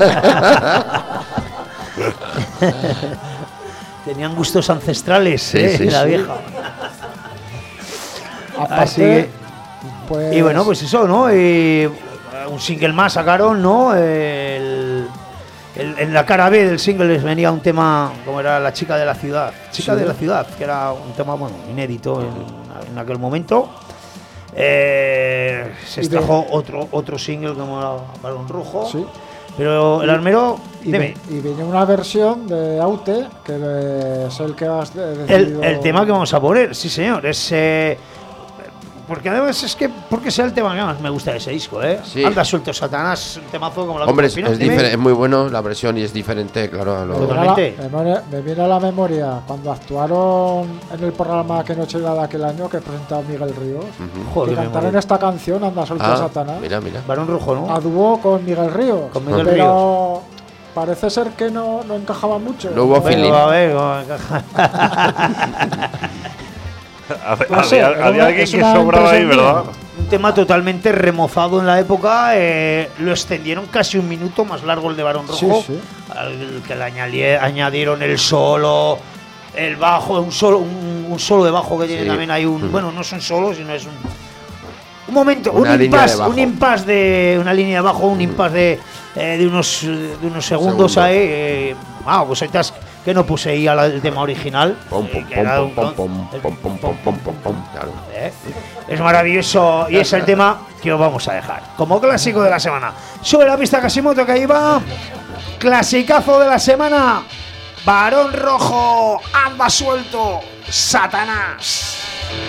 Tenían gustos ancestrales, Sí, eh, sí, la sí. vieja. Aparte, Así que- pues, Y bueno, pues eso, ¿no? Y eh, un single más sacaron, ¿no? El, el- en la cara B del single les venía un tema, como era La chica de la ciudad. Chica Sí. de la ciudad, que era un tema, bueno, inédito en, en aquel momento. Eh, se Y de- extrajo otro, otro single como era Barón Rojo. Sí. Pero el armero, Y, dime, ve- y venía una versión de Aute, que es el que has de- el, decidido... el tema que vamos a poner, sí señor, es... eh, porque además es que, porque sea el tema que más me gusta de ese disco, ¿eh? Sí. Anda suelto Satanás, un temazo como la Hombre, es, Copa Pino, es, dime. diferente, es muy bueno la versión y es diferente, claro. A lo- Me viene, a la, Totalmente. me viene- me viene a la memoria cuando actuaron en el programa Que Noche de aquel año que presentaba Miguel Ríos. Ujú. Joder, que qué cantaron memoria. esta canción, Anda Suelto Ah, Satanás, mira, mira. Barón Rojo, ¿no? a dúo con Miguel Ríos. Con Miguel pero parece ser que no, no encajaba mucho. No hubo Bueno, feeling. a ver, cómo encaja. A ver, No sé, había, era había una- alguien es que una sobraba ahí, impresión ¿verdad? mía. Un tema totalmente remozado en la época, eh, lo extendieron casi un minuto más largo el de Barón Rojo, Sí, sí. al que le añadi- añadieron el solo, el bajo, un solo, un, un solo de bajo que tiene Sí. también hay un, Ujú. bueno, no es un solo, sino es un, un momento, Una un línea impasse, de bajo. un impasse de una línea de bajo, un impasse de, eh, de unos de unos segundos Segundo. ahí, eh, ah, cositas que no puse ahí al el tema original, Pom, eh, pom, que pom, era pom, un- pom, pom, el- pom, pom, pom, pom, pom, pom, claro. ¿eh? Es maravilloso y es el tema que os vamos a dejar como clásico de la semana. Sube la pista Casimoto, que ahí va. Clasicazo de la semana. Varón rojo, anda suelto, Satanás.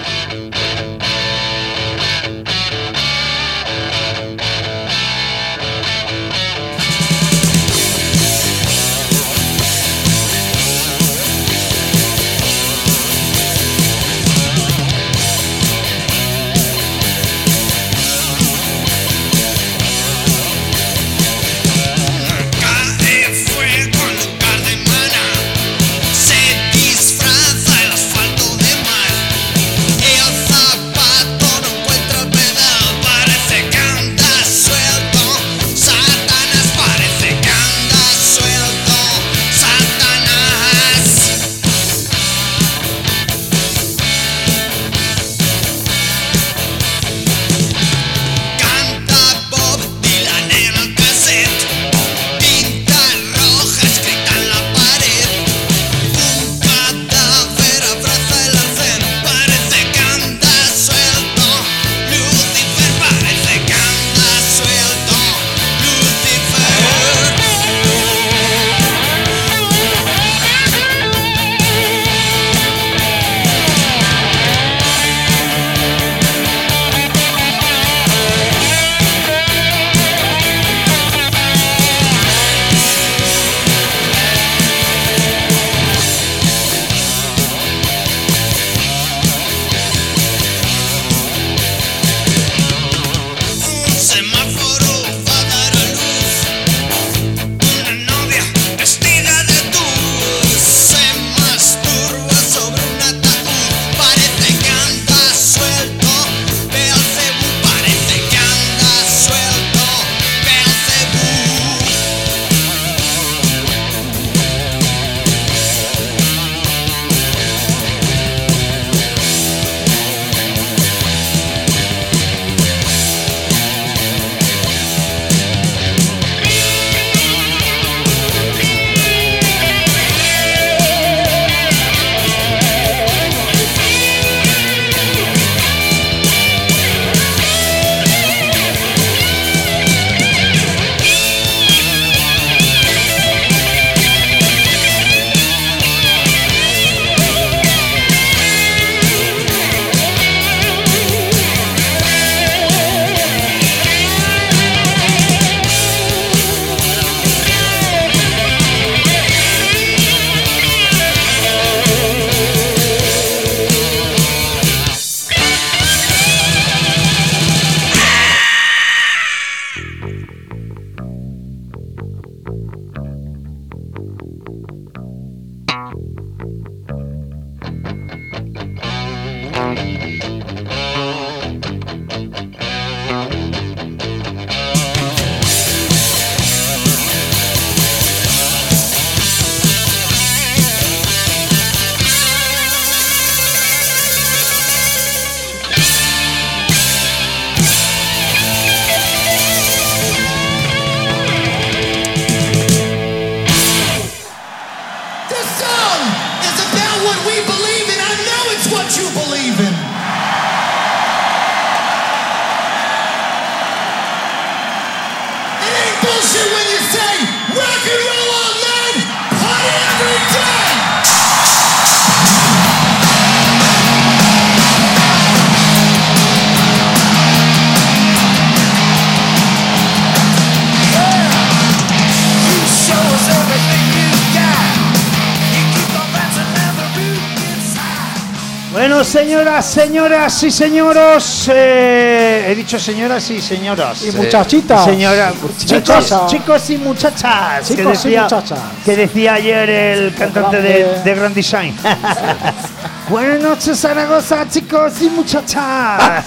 Bueno, señoras, señoras y señoros, eh, he dicho señoras y señoras. Y muchachitas. Señoras, chicos, Muchachas. chicos y muchachas. Chicos que decía, y muchachas. Que decía ayer el cantante de, grande. de Grand Design. Buenas noches, Zaragoza, chicos y muchachas.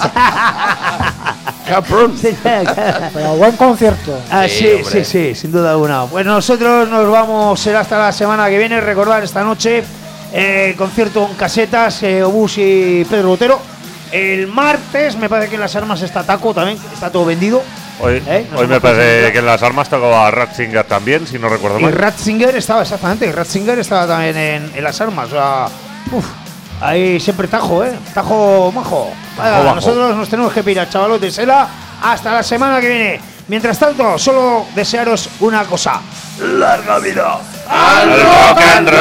Cabrón. Pero buen concierto. Ah, Sí, sí, sí, hombre. sí, sin duda alguna. Bueno, nosotros nos vamos, será hasta la semana que viene. Recordar esta noche eh, concierto en Casetas, eh, Obús y Pedro Botero. El martes me parece que en Las Armas está Taco también, está todo vendido. Hoy, ¿Eh? Nos hoy me hemos parece concentrado. que en las armas tocaba Ratzinger también, si no recuerdo Y mal. Ratzinger estaba, exactamente, Ratzinger estaba también en, en Las Armas. O sea, uf, ahí siempre Tajo, ¿eh? Tajo majo. Vaya, Tajo bajo. nosotros nos tenemos que pirar, chavalos de Sela. Hasta la semana que viene. Mientras tanto, solo desearos una cosa. ¡Larga vida! ¡Al rock and roll!